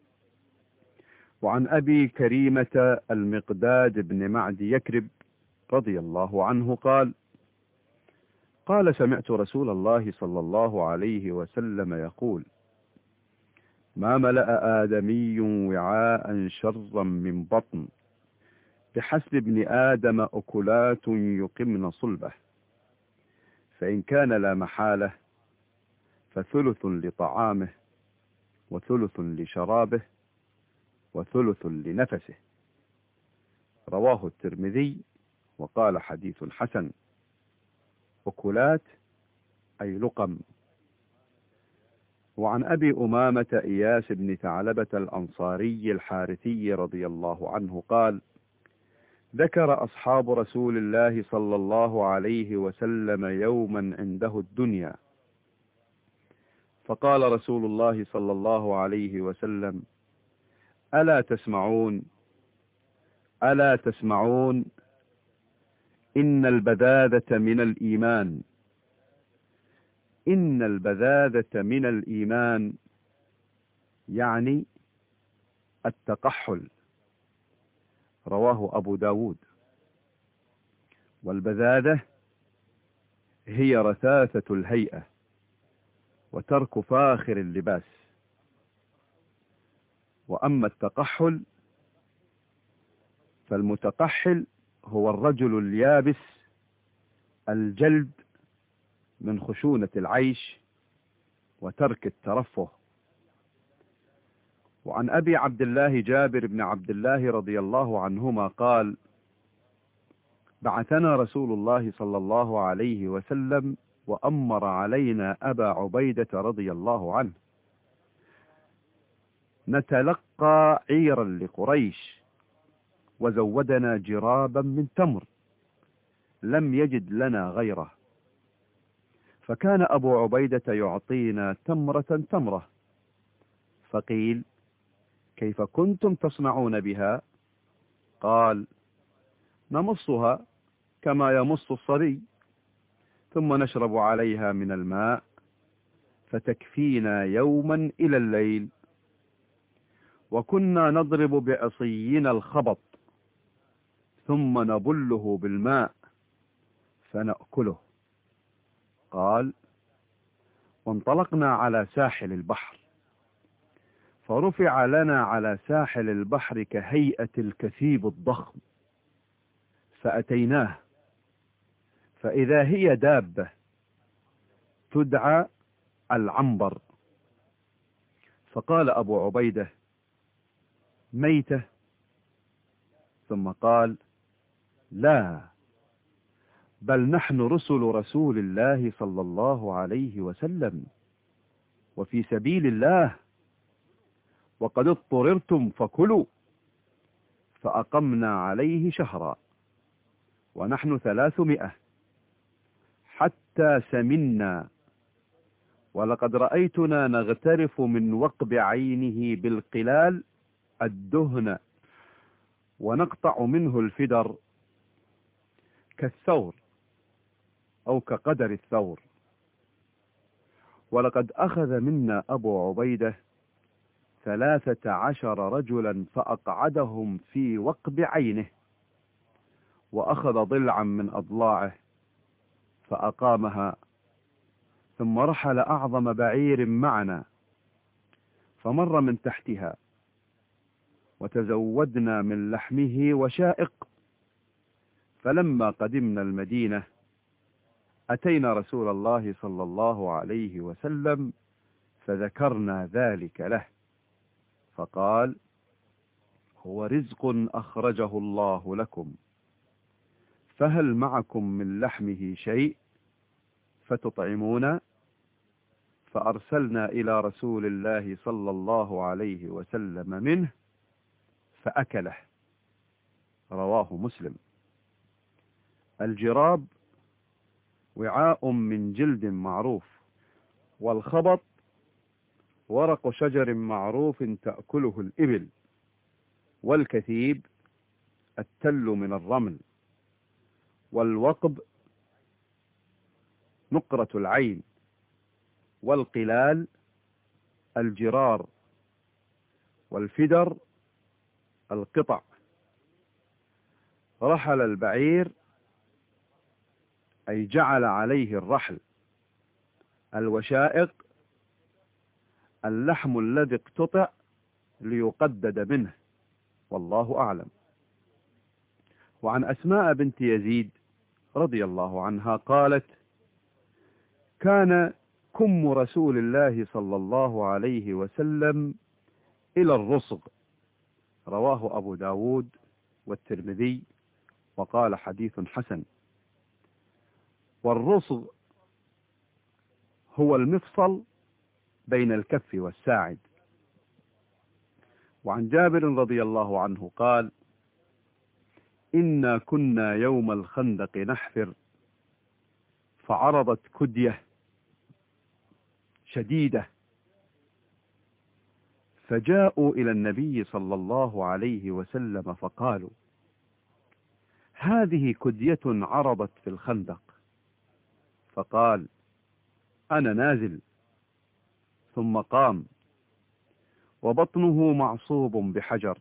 وعن أبي كريمة المقداد بن معد يكرب رضي الله عنه قال: قال: سمعت رسول الله صلى الله عليه وسلم يقول: ما ملأ آدمي وعاء شرا من بطن، بحسب ابن آدم أكلات يقمن صلبه، فإن كان لا محالة فثلث لطعامه وثلث لشرابه وثلث لنفسه. رواه الترمذي وقال حديث حسن. أكلات أي لقم. وعن أبي أمامة إياس بن ثعلبة الأنصاري الحارثي رضي الله عنه قال: ذكر أصحاب رسول الله صلى الله عليه وسلم يوما عنده الدنيا، فقال رسول الله صلى الله عليه وسلم: ألا تسمعون ألا تسمعون إن البذاذة من الإيمان إن البذاذة من الإيمان يعني التقحل. رواه أبو داود. والبذاذة هي رثاثة الهيئة وترك فاخر اللباس. وأما التقحل فالمتقحل هو الرجل اليابس الجلد من خشونة العيش وترك الترفه. وعن أبي عبد الله جابر بن عبد الله رضي الله عنهما قال: بعثنا رسول الله صلى الله عليه وسلم وأمر علينا أبا عبيدة رضي الله عنه نتلقى عيرا لقريش، وزودنا جرابا من تمر لم يجد لنا غيره، فكان أبو عبيدة يعطينا تمرة تمرة، فقيل: كيف كنتم تصنعون بها؟ قال: نمصها كما يمص الصري، ثم نشرب عليها من الماء فتكفينا يوما إلى الليل، وكنا نضرب بعصينا الخبط ثم نبله بالماء فنأكله. قال: وانطلقنا على ساحل البحر، فرفع لنا على ساحل البحر كهيئة الكثيب الضخم، فأتيناه فإذا هي دابة تدعى العنبر، فقال أبو عبيدة: ميتة؟ ثم قال: لا، بل نحن رسل رسول الله صلى الله عليه وسلم وفي سبيل الله، وقد اضطررتم فكلوا، فأقمنا عليه شهرا ونحن ثلاثمائة حتى سمنا، ولقد رأيتنا نغترف من وقب عينه بالقلال الدهن ونقطع منه الفدر كالثور أو كقدر الثور. ولقد أخذ منا أبو عبيدة ثلاثة عشر رجلا فأقعدهم في وقب عينه، وأخذ ضلعا من أضلاعه فأقامها، ثم رحل أعظم بعير معنا فمر من تحتها، وتزودنا من لحمه وشائق. فلما قدمنا المدينة أتينا رسول الله صلى الله عليه وسلم فذكرنا ذلك له، فقال: هو رزق أخرجه الله لكم، فهل معكم من لحمه شيء فتطعمون؟ فأرسلنا إلى رسول الله صلى الله عليه وسلم منه فأكله. رواه مسلم. الجراب وعاء من جلد معروف، والخبط ورق شجر معروف تأكله الإبل، والكثيب التل من الرمل، والوقب نقرة العين، والقلال الجرار، والفدر القطع. رحل البعير أي جعل عليه الرحل. الوشائق اللحم الذي اقتطع ليقدد منه، والله أعلم. وعن أسماء بنت يزيد رضي الله عنها قالت: كان كم رسول الله صلى الله عليه وسلم إلى الرصغ. رواه أبو داود والترمذي وقال حديث حسن. والرصغ هو المفصل بين الكف والساعد. وعن جابر رضي الله عنه قال: إنا كنا يوم الخندق نحفر، فعرضت كدية شديدة، فجاءوا إلى النبي صلى الله عليه وسلم فقالوا: هذه كدية عرضت في الخندق. فقال: أنا نازل. ثم قام وبطنه معصوب بحجر،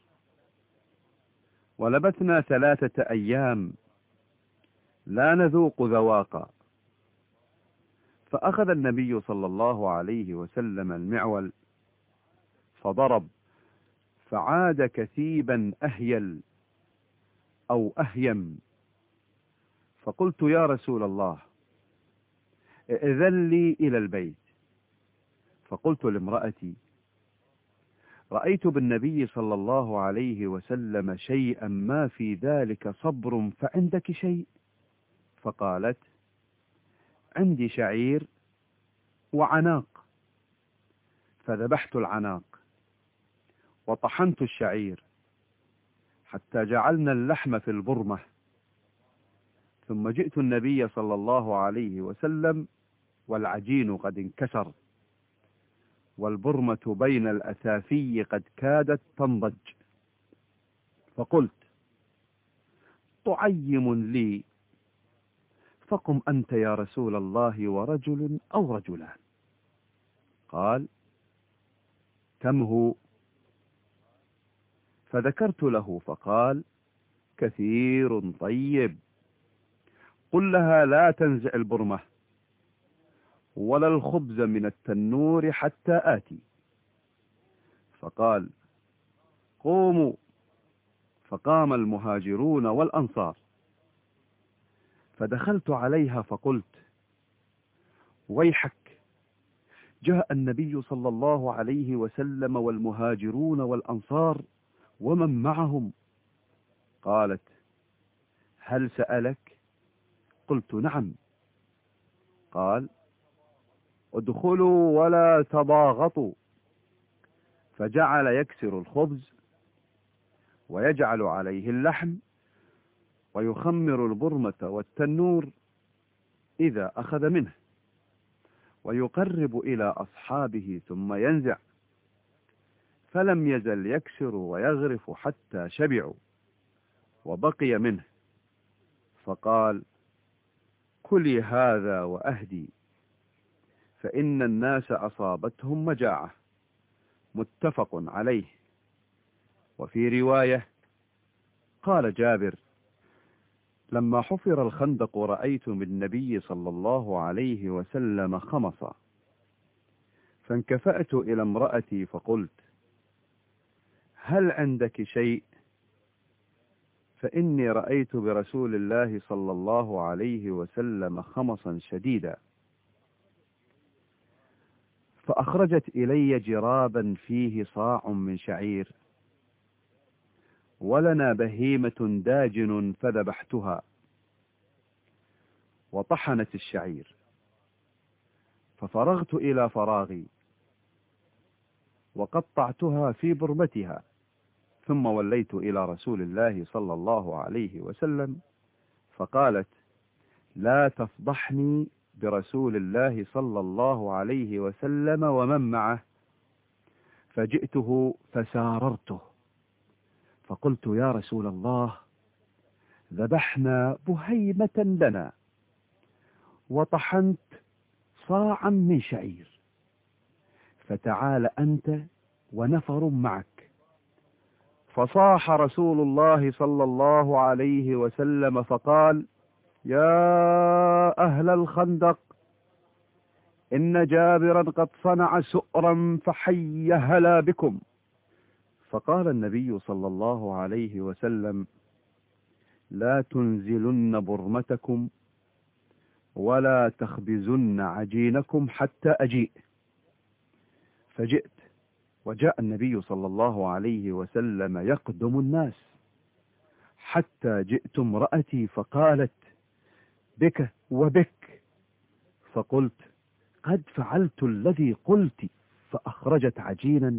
ولبثنا ثلاثة أيام لا نذوق ذواقا. فأخذ النبي صلى الله عليه وسلم المعول فضرب، فعاد كثيبا أهيل أو أهيم. فقلت: يا رسول الله، ائذن لي إلى البيت. فقلت لامرأتي: رأيت بالنبي صلى الله عليه وسلم شيئا ما في ذلك صبر، فعندك شيء؟ فقالت: عندي شعير وعناق. فذبحت العناق وطحنت الشعير حتى جعلنا اللحم في البرمة، ثم جئت النبي صلى الله عليه وسلم والعجين قد انكسر، والبرمة بين الأثافي قد كادت تنضج. فقلت: تعيم لي، فقم أنت يا رسول الله ورجل أو رجلان. قال: كم هو؟ فذكرت له فقال: كثير طيب. قل لها لا تنزع البرمة ولا الخبز من التنور حتى آتي. فقال: قوموا. فقام المهاجرون والأنصار، فدخلت عليها فقلت: ويحك، جاء النبي صلى الله عليه وسلم والمهاجرون والأنصار ومن معهم. قالت: هل سألك؟ قلت: نعم. قال: ادخلوا ولا تضاغطوا. فجعل يكسر الخبز ويجعل عليه اللحم، ويخمر البرمة والتنور إذا أخذ منه، ويقرب إلى أصحابه ثم ينزع، فلم يزل يكسر ويغرف حتى شبعوا وبقي منه، فقال: كلي هذا وأهدي، فإن الناس أصابتهم مجاعة. متفق عليه. وفي رواية قال جابر: لما حفر الخندق رأيت بالنبي صلى الله عليه وسلم خمصا، فانكفأت إلى امرأتي فقلت: هل عندك شيء؟ فإني رأيت برسول الله صلى الله عليه وسلم خمصا شديدا. فأخرجت إلي جرابا فيه صاع من شعير، ولنا بهيمة داجن فذبحتها، وطحنت الشعير، ففرغت إلى فراغي وقطعتها في برمتها، ثم وليت إلى رسول الله صلى الله عليه وسلم، فقالت: لا تفضحني برسول الله صلى الله عليه وسلم ومن معه. فجئته فساررته فقلت: يا رسول الله، ذبحنا بهيمة لنا وطحنت صاعا من شعير، فتعال أنت ونفر معك. فصاح رسول الله صلى الله عليه وسلم فقال: يا أهل الخندق، إن جابرا قد صنع سؤرا فحي هلا بكم. فقال النبي صلى الله عليه وسلم: لا تنزلن برمتكم ولا تخبزن عجينكم حتى أجيء. فجئت، وجاء النبي صلى الله عليه وسلم يقدم الناس، حتى جئت امرأتي فقالت: بك وبك. فقلت: قد فعلت الذي قلت. فأخرجت عجينا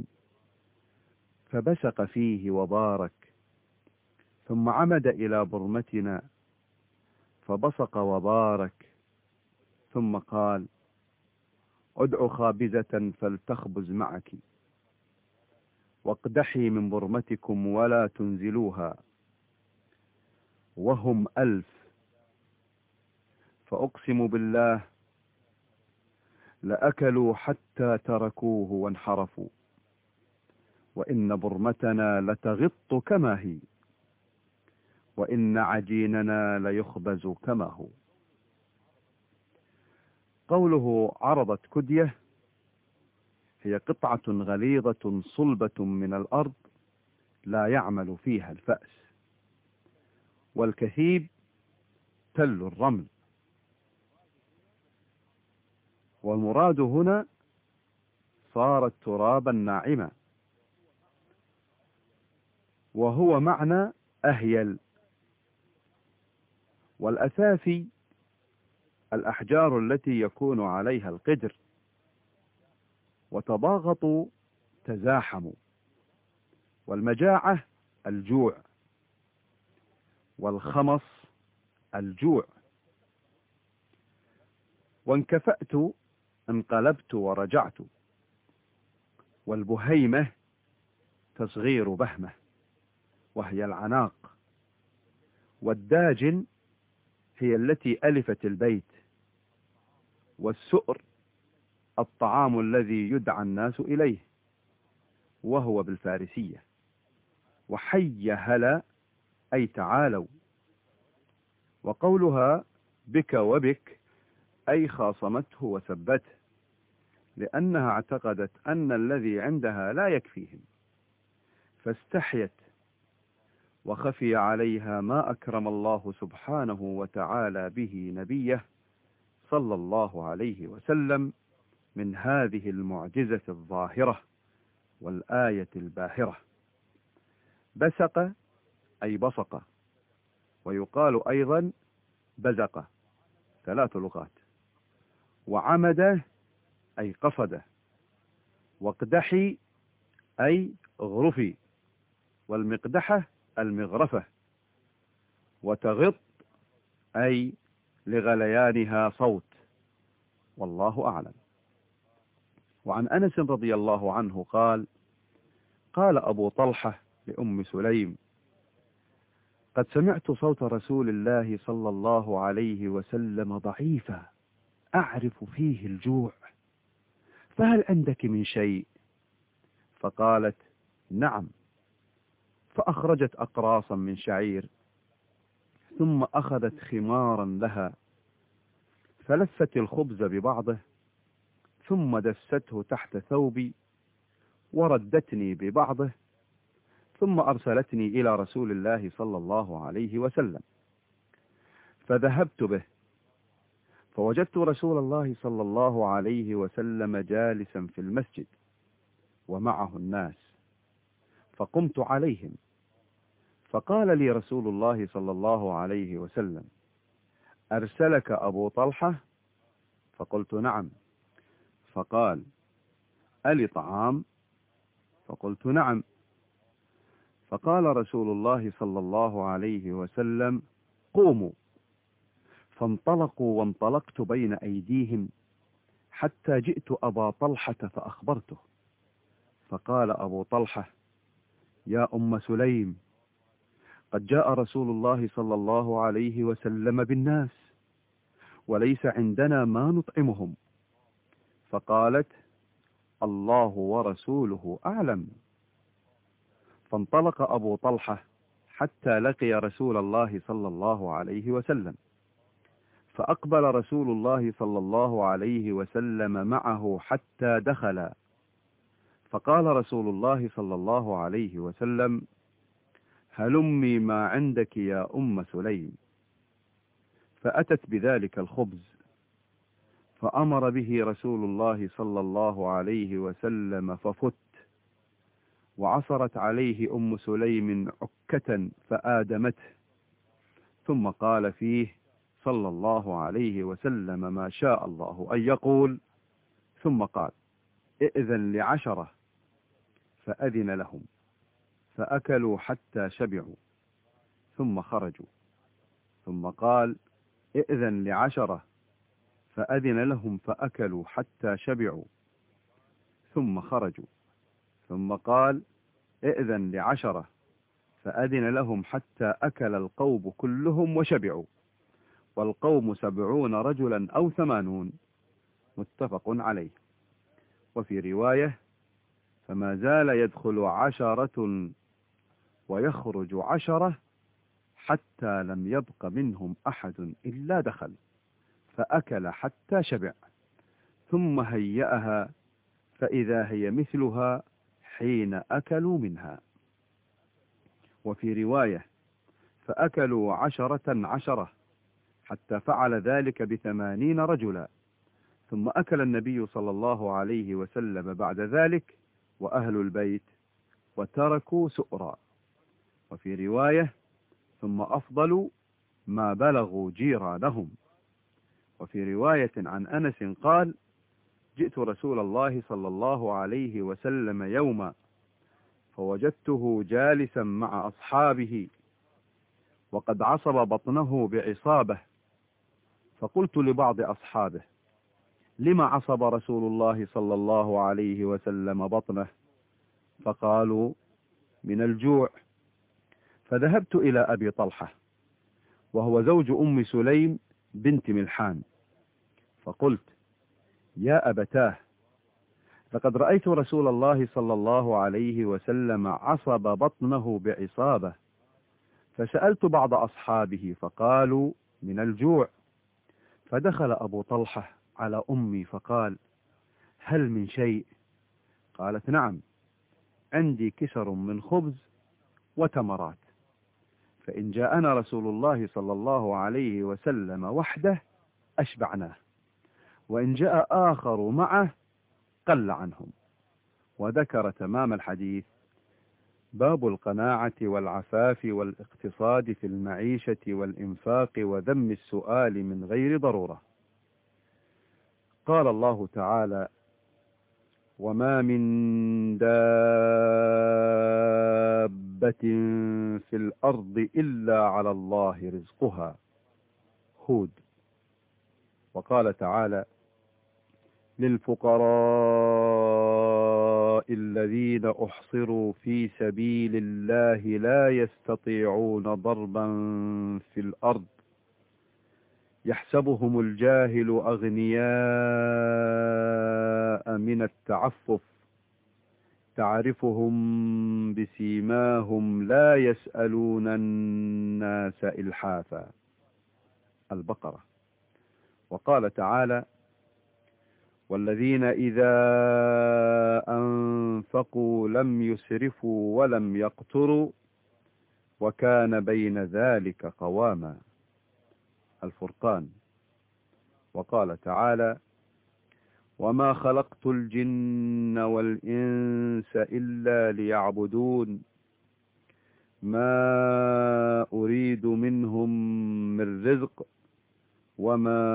فبسق فيه وبارك، ثم عمد إلى برمتنا فبصق وبارك، ثم قال: ادع خابزة فلتخبز معك، واقدحي من برمتكم ولا تنزلوها، وهم ألف. فأقسم بالله لأكلوا حتى تركوه وانحرفوا، وإن برمتنا لتغط كما هي، وإن عجيننا ليخبز كما هو. قوله عرضت كدية هي قطعة غليظة صلبة من الأرض لا يعمل فيها الفأس. والكثيب تل الرمل، والمراد هنا صارت ترابا ناعما، وهو معنى أهيل. والأثافي الأحجار التي يكون عليها القدر، وتضاغطوا تزاحموا. والمجاعة الجوع، والخمص الجوع. وانكفأت انقلبت ورجعت. والبهيمة تصغير بهمة وهي العناق. والداجن هي التي ألفت البيت. والسؤر الطعام الذي يدعى الناس إليه، وهو بالفارسية. وحي هلا أي تعالوا. وقولها بك وبك أي خاصمته وسبته، لأنها اعتقدت أن الذي عندها لا يكفيهم، فاستحيت وخفي عليها ما أكرم الله سبحانه وتعالى به نبيه صلى الله عليه وسلم من هذه المعجزة الظاهرة والآية الباهرة. بسق أي بصق، ويقال أيضا بزق، ثلاث لغات. وعمد أي قصد، واقدحي أي غرفي، والمقدحة المغرفة، وتغط أي لغليانها صوت، والله أعلم. وعن أنس رضي الله عنه قال: قال أبو طلحة لأم سليم: قد سمعت صوت رسول الله صلى الله عليه وسلم ضعيفا أعرف فيه الجوع، فهل عندك من شيء؟ فقالت: نعم. فأخرجت أقراصا من شعير، ثم أخذت خمارا لها، فلفت الخبز ببعضه، ثم دسته تحت ثوبي، وردتني ببعضه، ثم أرسلتني إلى رسول الله صلى الله عليه وسلم، فذهبت به، فوجدت رسول الله صلى الله عليه وسلم جالسا في المسجد ومعه الناس، فقمت عليهم، فقال لي رسول الله صلى الله عليه وسلم: أرسلك أبو طلحة؟ فقلت: نعم. فقال: ألي طعام؟ فقلت: نعم. فقال رسول الله صلى الله عليه وسلم: قوموا. فانطلقوا وانطلقت بين أيديهم حتى جئت أبا طلحة فأخبرته، فقال أبو طلحة: يا أم سليم، قد جاء رسول الله صلى الله عليه وسلم بالناس، وليس عندنا ما نطعمهم. فقالت: الله ورسوله أعلم. فانطلق أبو طلحة حتى لقي رسول الله صلى الله عليه وسلم، فأقبل رسول الله صلى الله عليه وسلم معه حتى دخل، فقال رسول الله صلى الله عليه وسلم: هلمي ما عندك يا أم سليم. فأتت بذلك الخبز، فأمر به رسول الله صلى الله عليه وسلم ففت، وعصرت عليه أم سليم عكة فآدمته، ثم قال فيه صلى الله عليه وسلم ما شاء الله أن يقول، ثم قال: ائذن لعشرة، فأذن لهم فأكلوا حتى شبعوا، ثم خرجوا، ثم قال: ائذن لعشرة، فأذن لهم فأكلوا حتى شبعوا، ثم خرجوا، ثم قال: ائذن لعشرة، فأذن لهم حتى أكل القوم كلهم وشبعوا، والقوم سبعون رجلا أو ثمانون، متفق عليه. وفي رواية: فما زال يدخل عشرة ويخرج عشرة حتى لم يبق منهم أحد إلا دخل، فأكل حتى شبع، ثم هيأها فإذا هي مثلها حين أكلوا منها. وفي رواية: فأكلوا عشرة عشرة حتى فعل ذلك بثمانين رجلا، ثم أكل النبي صلى الله عليه وسلم بعد ذلك وأهل البيت وتركوا سؤرا. وفي رواية: ثم أفضلوا ما بلغوا جيرانهم. وفي رواية عن أنس قال: جئت رسول الله صلى الله عليه وسلم يوما، فوجدته جالسا مع أصحابه وقد عصب بطنه بعصابة، فقلت لبعض أصحابه: لما عصب رسول الله صلى الله عليه وسلم بطنه؟ فقالوا: من الجوع. فذهبت إلى أبي طلحة وهو زوج أم سليم بنت ملحان، فقلت: يا أبتاه، لقد رأيت رسول الله صلى الله عليه وسلم عصب بطنه بعصابة، فسألت بعض أصحابه فقالوا: من الجوع. فدخل أبو طلحة على أمي فقال: هل من شيء؟ قالت: نعم، عندي كسر من خبز وتمرات، فإن جاءنا رسول الله صلى الله عليه وسلم وحده أشبعناه، وإن جاء آخر معه قل عنهم. وذكر تمام الحديث: باب القناعة والعفاف والاقتصاد في المعيشة والإنفاق وذم السؤال من غير ضرورة. قال الله تعالى: وما من دابة في الأرض إلا على الله رزقها. هود. وقال تعالى: للفقراء الذين أحصروا في سبيل الله لا يستطيعون ضربا في الأرض يحسبهم الجاهل أغنياء من التعفف تعرفهم بسيماهم لا يسألون الناس إلحافا. البقرة. وقال تعالى: والذين إذا أنفقوا لم يسرفوا ولم يقتروا وكان بين ذلك قواما. الفرقان. وقال تعالى: وما خلقت الجن والإنس إلا ليعبدون ما أريد منهم من رزق وما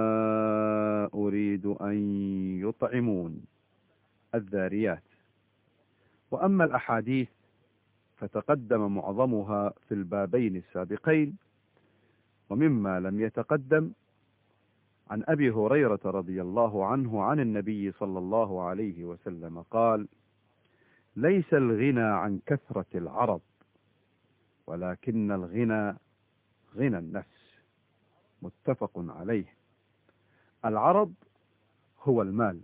أريد أن يطعمون. الذاريات. وأما الأحاديث فتقدم معظمها في البابين السابقين، ومما لم يتقدم عن أبي هريرة رضي الله عنه عن النبي صلى الله عليه وسلم قال: ليس الغنى عن كثرة العرض ولكن الغنى غنى النفس. متفق عليه. العرض هو المال.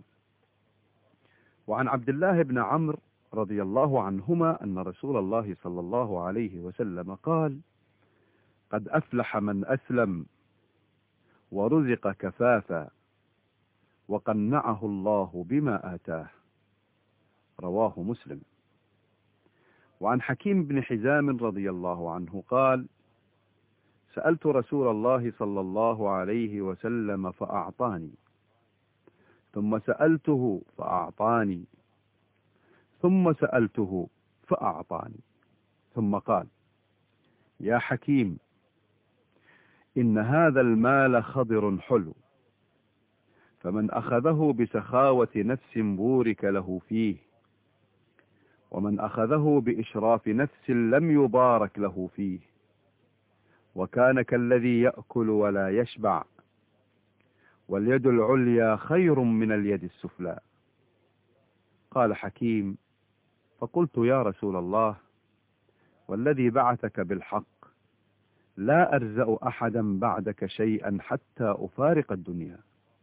وعن عبد الله بن عمرو رضي الله عنهما أن رسول الله صلى الله عليه وسلم قال: قد أفلح من أسلم ورزق كفافا وقنعه الله بما آتاه. رواه مسلم. وعن حكيم بن حزام رضي الله عنه قال: سألت رسول الله صلى الله عليه وسلم فأعطاني، ثم سألته فأعطاني، ثم سألته فأعطاني، ثم قال: يا حكيم، إن هذا المال خضر حلو، فمن أخذه بسخاوة نفس بورك له فيه، ومن أخذه بإشراف نفس لم يبارك له فيه، وكان كالذي يأكل ولا يشبع، واليد العليا خير من اليد السفلى. قال حكيم: فقلت يا رسول الله، والذي بعثك بالحق لا أرزأ أحدا بعدك شيئا حتى أفارق الدنيا.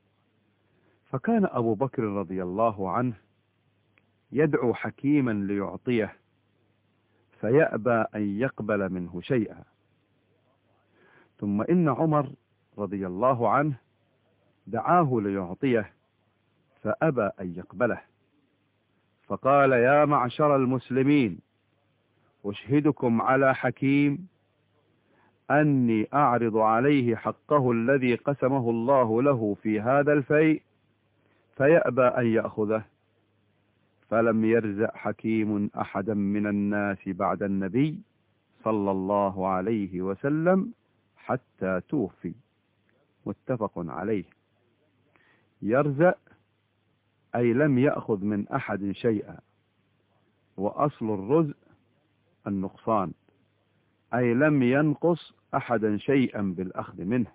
فكان أبو بكر رضي الله عنه يدعو حكيما ليعطيه، فيأبى أن يقبل منه شيئا. ثم إن عمر رضي الله عنه دعاه ليعطيه، فأبى أن يقبله، فقال: يا معشر المسلمين، أشهدكم على حكيم أني أعرض عليه حقه الذي قسمه الله له في هذا الفيء، فيأبى أن يأخذه. فلم يرزق حكيم أحدا من الناس بعد النبي صلى الله عليه وسلم حتى توفي. متفق عليه. يرزق أي لم يأخذ من أحد شيئا، وأصل الرزق النقصان، أي لم ينقص أحدا شيئا بالأخذ منه.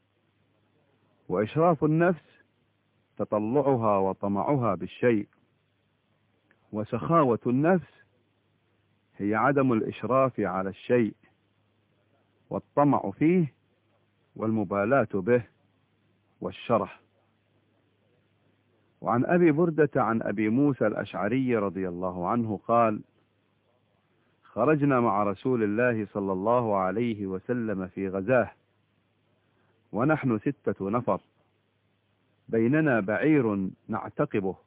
وإشراف النفس تطلعها وطمعها بالشيء، وسخاوة النفس هي عدم الإشراف على الشيء والطمع فيه والمبالاة به والشرح. وعن أبي بردة عن أبي موسى الأشعري رضي الله عنه قال: خرجنا مع رسول الله صلى الله عليه وسلم في غزاه، ونحن ستة نفر، بيننا بعير نعتقبه،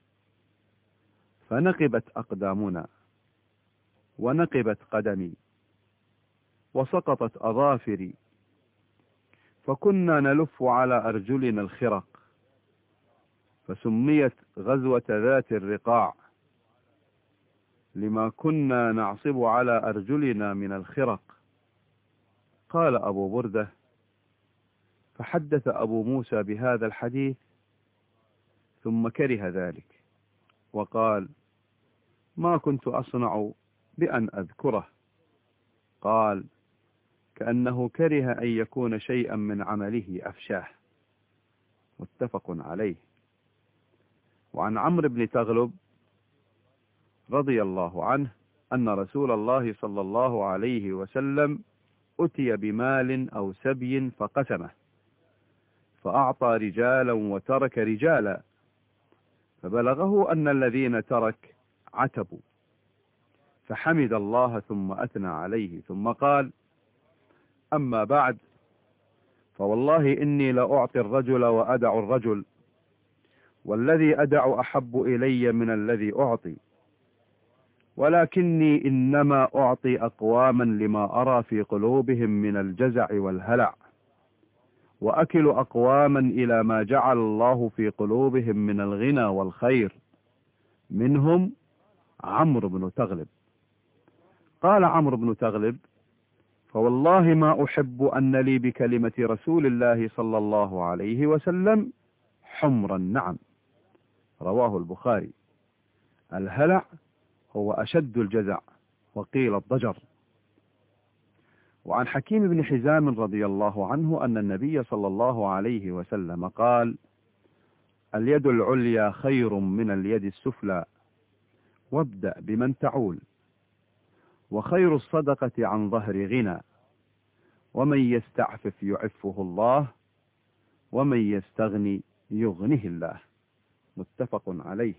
فنقبت أقدامنا ونقبت قدمي وسقطت أظافري، فكنا نلف على أرجلنا الخرق، فسميت غزوة ذات الرقاع لما كنا نعصب على أرجلنا من الخرق. قال أبو بردة: فحدث أبو موسى بهذا الحديث ثم كره ذلك، وقال: ما كنت أصنع بأن أذكره. قال: كأنه كره أن يكون شيئا من عمله أفشاه. متفق عليه. وعن عمرو بن تغلب رضي الله عنه أن رسول الله صلى الله عليه وسلم أتي بمال أو سبي فقسمه، فأعطى رجالا وترك رجالا، فبلغه أن الذين ترك عتبوا، فحمد الله ثم أثنى عليه، ثم قال: أما بعد، فوالله إني لأعطي الرجل وأدع الرجل، والذي أدع أحب إلي من الذي أعطي، ولكني إنما أعطي أقواما لما أرى في قلوبهم من الجزع والهلع، وأكل أقواما إلى ما جعل الله في قلوبهم من الغنى والخير، منهم عمرو بن تغلب. قال عمرو بن تغلب: فوالله ما أحب أن لي بكلمة رسول الله صلى الله عليه وسلم حمر النعم. رواه البخاري. الهلع هو أشد الجزع، وقيل الضجر. وعن حكيم بن حزام رضي الله عنه أن النبي صلى الله عليه وسلم قال: اليد العليا خير من اليد السفلى، وابدأ بمن تعول، وخير الصدقة عن ظهر غنى، ومن يستعفف يعفه الله، ومن يستغني يغنه الله. متفق عليه.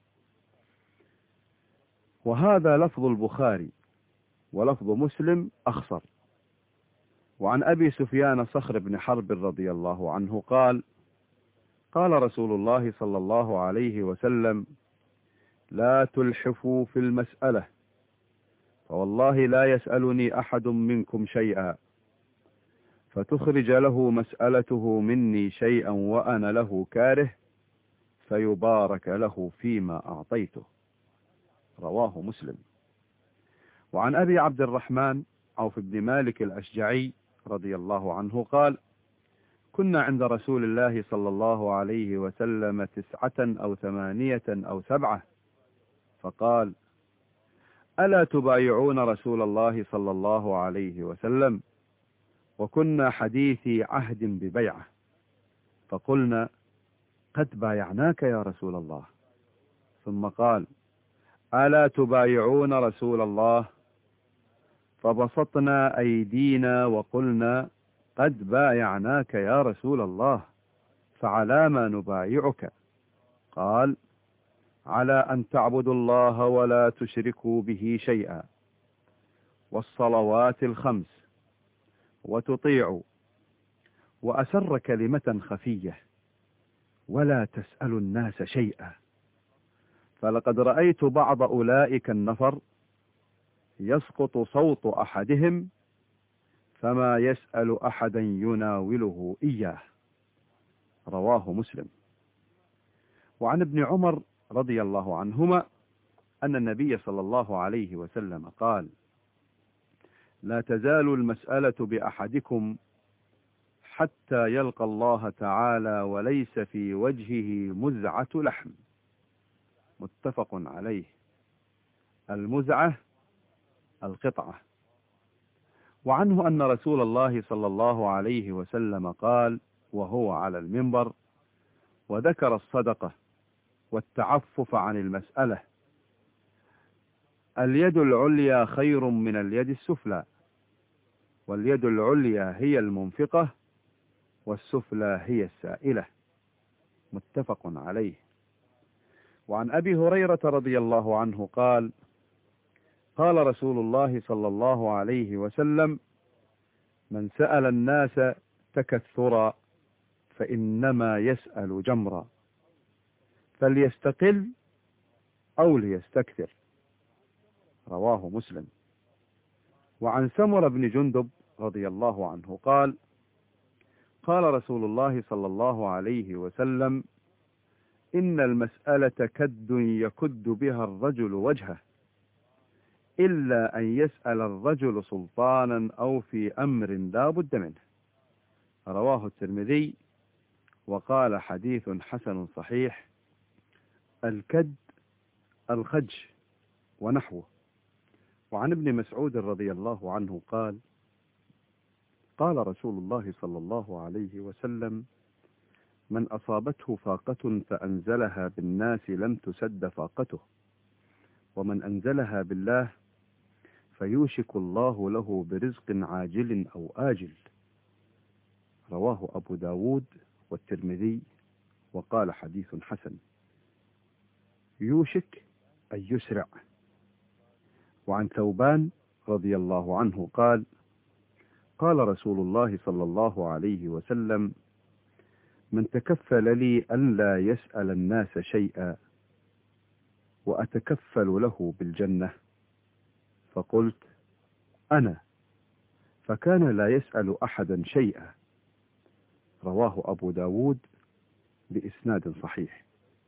وهذا لفظ البخاري، ولفظ مسلم أخصر. وعن أبي سفيان صخر بن حرب رضي الله عنه قال: قال رسول الله صلى الله عليه وسلم: لا تلحفوا في المسألة، فوالله لا يسألني أحد منكم شيئا فتخرج له مسألته مني شيئا وأنا له كاره، فيبارك له فيما أعطيته. رواه مسلم. وعن أبي عبد الرحمن عوف بن مالك الأشجعي رضي الله عنه قال: كنا عند رسول الله صلى الله عليه وسلم تسعة أو ثمانية أو سبعة، فقال: ألا تبايعون رسول الله صلى الله عليه وسلم؟ وكنا حديثي عهد ببيعة، فقلنا: قد بايعناك يا رسول الله. ثم قال: ألا تبايعون رسول الله؟ فبسطنا أيدينا وقلنا: قد بايعناك يا رسول الله، فعلى ما نبايعك؟ قال: على أن تعبدوا الله ولا تشركوا به شيئا، والصلوات الخمس، وتطيعوا، وأسر كلمة خفية، ولا تسألوا الناس شيئا. فلقد رأيت بعض أولئك النفر يسقط صوت أحدهم فما يسأل أحدا يناوله إياه. رواه مسلم. وعن ابن عمر رضي الله عنهما أن النبي صلى الله عليه وسلم قال: لا تزال المسألة بأحدكم حتى يلقى الله تعالى وليس في وجهه مزعة لحم. متفق عليه. المزعة القطعة. وعنه أن رسول الله صلى الله عليه وسلم قال وهو على المنبر وذكر الصدقة والتعفف عن المسألة: اليد العليا خير من اليد السفلى، واليد العليا هي المنفقة، والسفلى هي السائلة. متفق عليه. وعن أبي هريرة رضي الله عنه قال: قال رسول الله صلى الله عليه وسلم: من سأل الناس تكثرا فإنما يسأل جمرا، فليستقل أو ليستكثر. رواه مسلم. وعن سمر بن جندب رضي الله عنه قال: قال رسول الله صلى الله عليه وسلم: إن المسألة كد يكد بها الرجل وجهه، إلا أن يسأل الرجل سلطانا أو في أمر لا بد منه. رواه الترمذي وقال: حديث حسن صحيح. الكد الخج ونحوه. وعن ابن مسعود رضي الله عنه قال: قال رسول الله صلى الله عليه وسلم: من أصابته فاقة فأنزلها بالناس لم تسد فاقته، ومن أنزلها بالله فيوشك الله له برزق عاجل أو آجل. رواه أبو داود والترمذي وقال حديث حسن. يوشك أي يسرع. وعن ثوبان رضي الله عنه قال: قال رسول الله صلى الله عليه وسلم: من تكفل لي أن لا يسأل الناس شيئا وأتكفل له بالجنة، فقلت: أنا، فكان لا يسأل أحدا شيئا. رواه أبو داود بإسناد صحيح.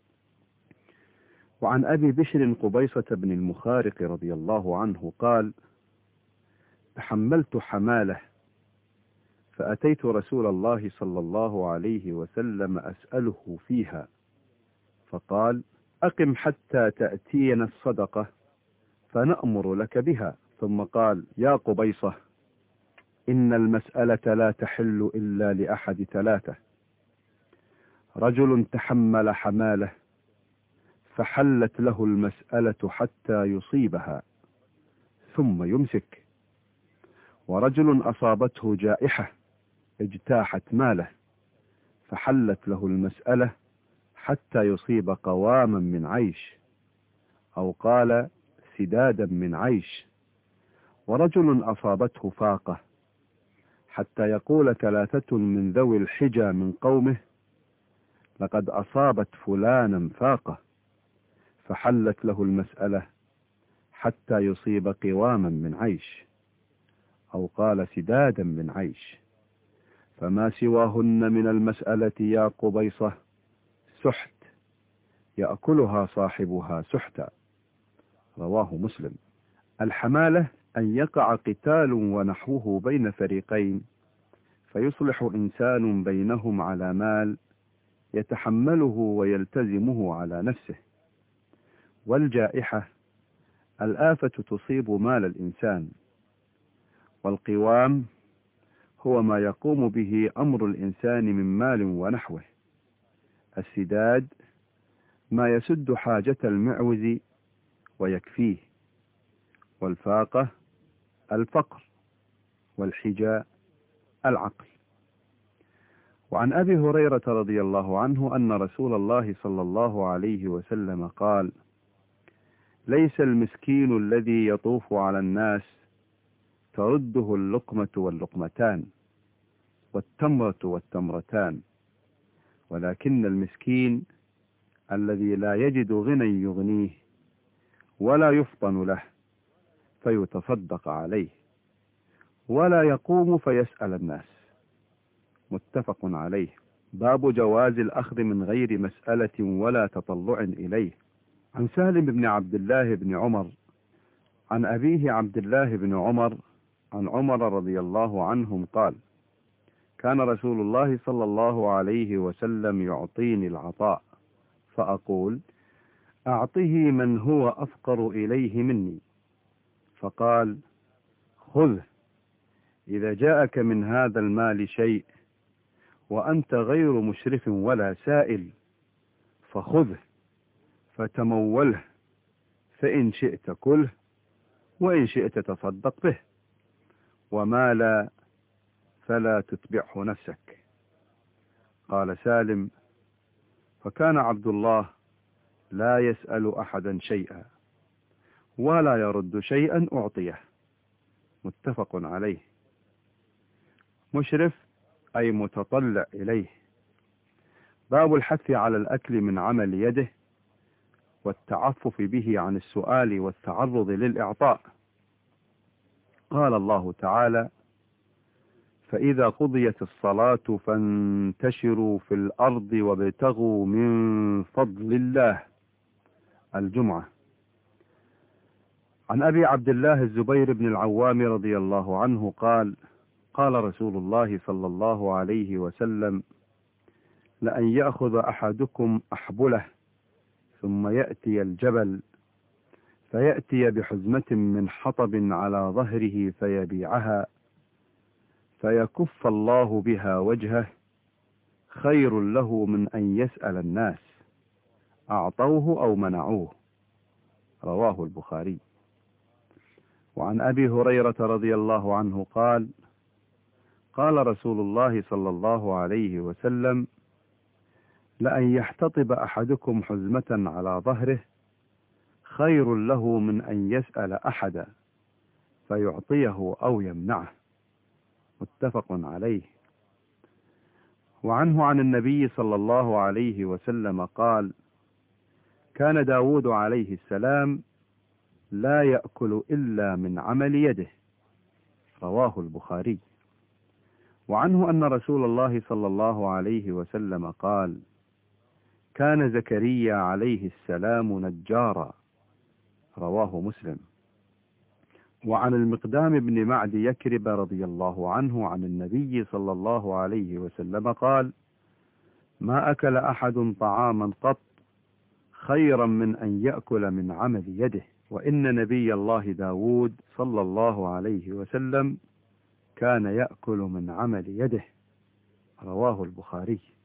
وعن أبي بشر قبيصة بن المخارق رضي الله عنه قال: تحملت حمالة فأتيت رسول الله صلى الله عليه وسلم أسأله فيها، فقال: أقم حتى تأتينا الصدقة فنأمر لك بها. ثم قال: يا قبيصة، إن المسألة لا تحل إلا لأحد ثلاثة: رجل تحمل حماله فحلت له المسألة حتى يصيبها ثم يمسك، ورجل أصابته جائحة اجتاحت ماله فحلت له المسألة حتى يصيب قواما من عيش، أو قال سدادا من عيش، ورجل أصابته فاقة حتى يقول ثلاثة من ذوي الحجى من قومه: لقد أصابت فلانا فاقة، فحلت له المسألة حتى يصيب قواما من عيش، أو قال سدادا من عيش، فما سواهن من المسألة يا قبيصة سحت يأكلها صاحبها سحتا. رواه مسلم. الحمالة أن يقع قتال ونحوه بين فريقين فيصلح إنسان بينهم على مال يتحمله ويلتزمه على نفسه. والجائحة الآفة تصيب مال الإنسان. والقوام هو ما يقوم به أمر الإنسان من مال ونحوه. السداد ما يسد حاجة المعوز ويكفيه. والفاقة الفقر. والحجاء العقل. وعن أبي هريرة رضي الله عنه أن رسول الله صلى الله عليه وسلم قال: ليس المسكين الذي يطوف على الناس ترده اللقمة واللقمتان والتمرة والتمرتان، ولكن المسكين الذي لا يجد غنى يغنيه ولا يفطن له فيتصدق عليه ولا يقوم فيسأل الناس. متفق عليه. باب جواز الأخذ من غير مسألة ولا تطلع إليه. عن سالم بن عبد الله بن عمر عن أبيه عبد الله بن عمر عن عمر رضي الله عنهم قال: كان رسول الله صلى الله عليه وسلم يعطيني العطاء فأقول: أعطه من هو أفقر إليه مني، فقال: خذه، إذا جاءك من هذا المال شيء وأنت غير مشرف ولا سائل فخذه فتموله، فإن شئت كله وإن شئت تصدق به، وما لا فلا تتبعه نفسك. قال سالم: فكان عبد الله لا يسأل أحدا شيئا ولا يرد شيئا أعطيه. متفق عليه. مشرف أي متطلع إليه. باب الحث على الأكل من عمل يده والتعفف به عن السؤال والتعرض للإعطاء. قال الله تعالى: فإذا قضيت الصلاة فانتشروا في الأرض وابتغوا من فضل الله. الجمعة. عن أبي عبد الله الزبير بن العوام رضي الله عنه قال: قال رسول الله صلى الله عليه وسلم: لأن يأخذ أحدكم أحبله ثم يأتي الجبل فيأتي بحزمة من حطب على ظهره فيبيعها، فيكف الله بها وجهه، خير له من أن يسأل الناس أعطوه أو منعوه. رواه البخاري. وعن أبي هريرة رضي الله عنه قال: قال رسول الله صلى الله عليه وسلم: لأن يحتطب أحدكم حزمة على ظهره خير له من أن يسأل أحدا فيعطيه أو يمنعه. متفق عليه. وعنه عن النبي صلى الله عليه وسلم قال: كان داود عليه السلام لا يأكل إلا من عمل يده. رواه البخاري. وعنه أن رسول الله صلى الله عليه وسلم قال: كان زكريا عليه السلام نجارا. رواه مسلم. وعن المقدام بن معد يكرب رضي الله عنه عن النبي صلى الله عليه وسلم قال: ما أكل أحد طعاما قط خيرا من أن يأكل من عمل يده. وإن نبي الله داود صلى الله عليه وسلم كان يأكل من عمل يده. رواه البخاري.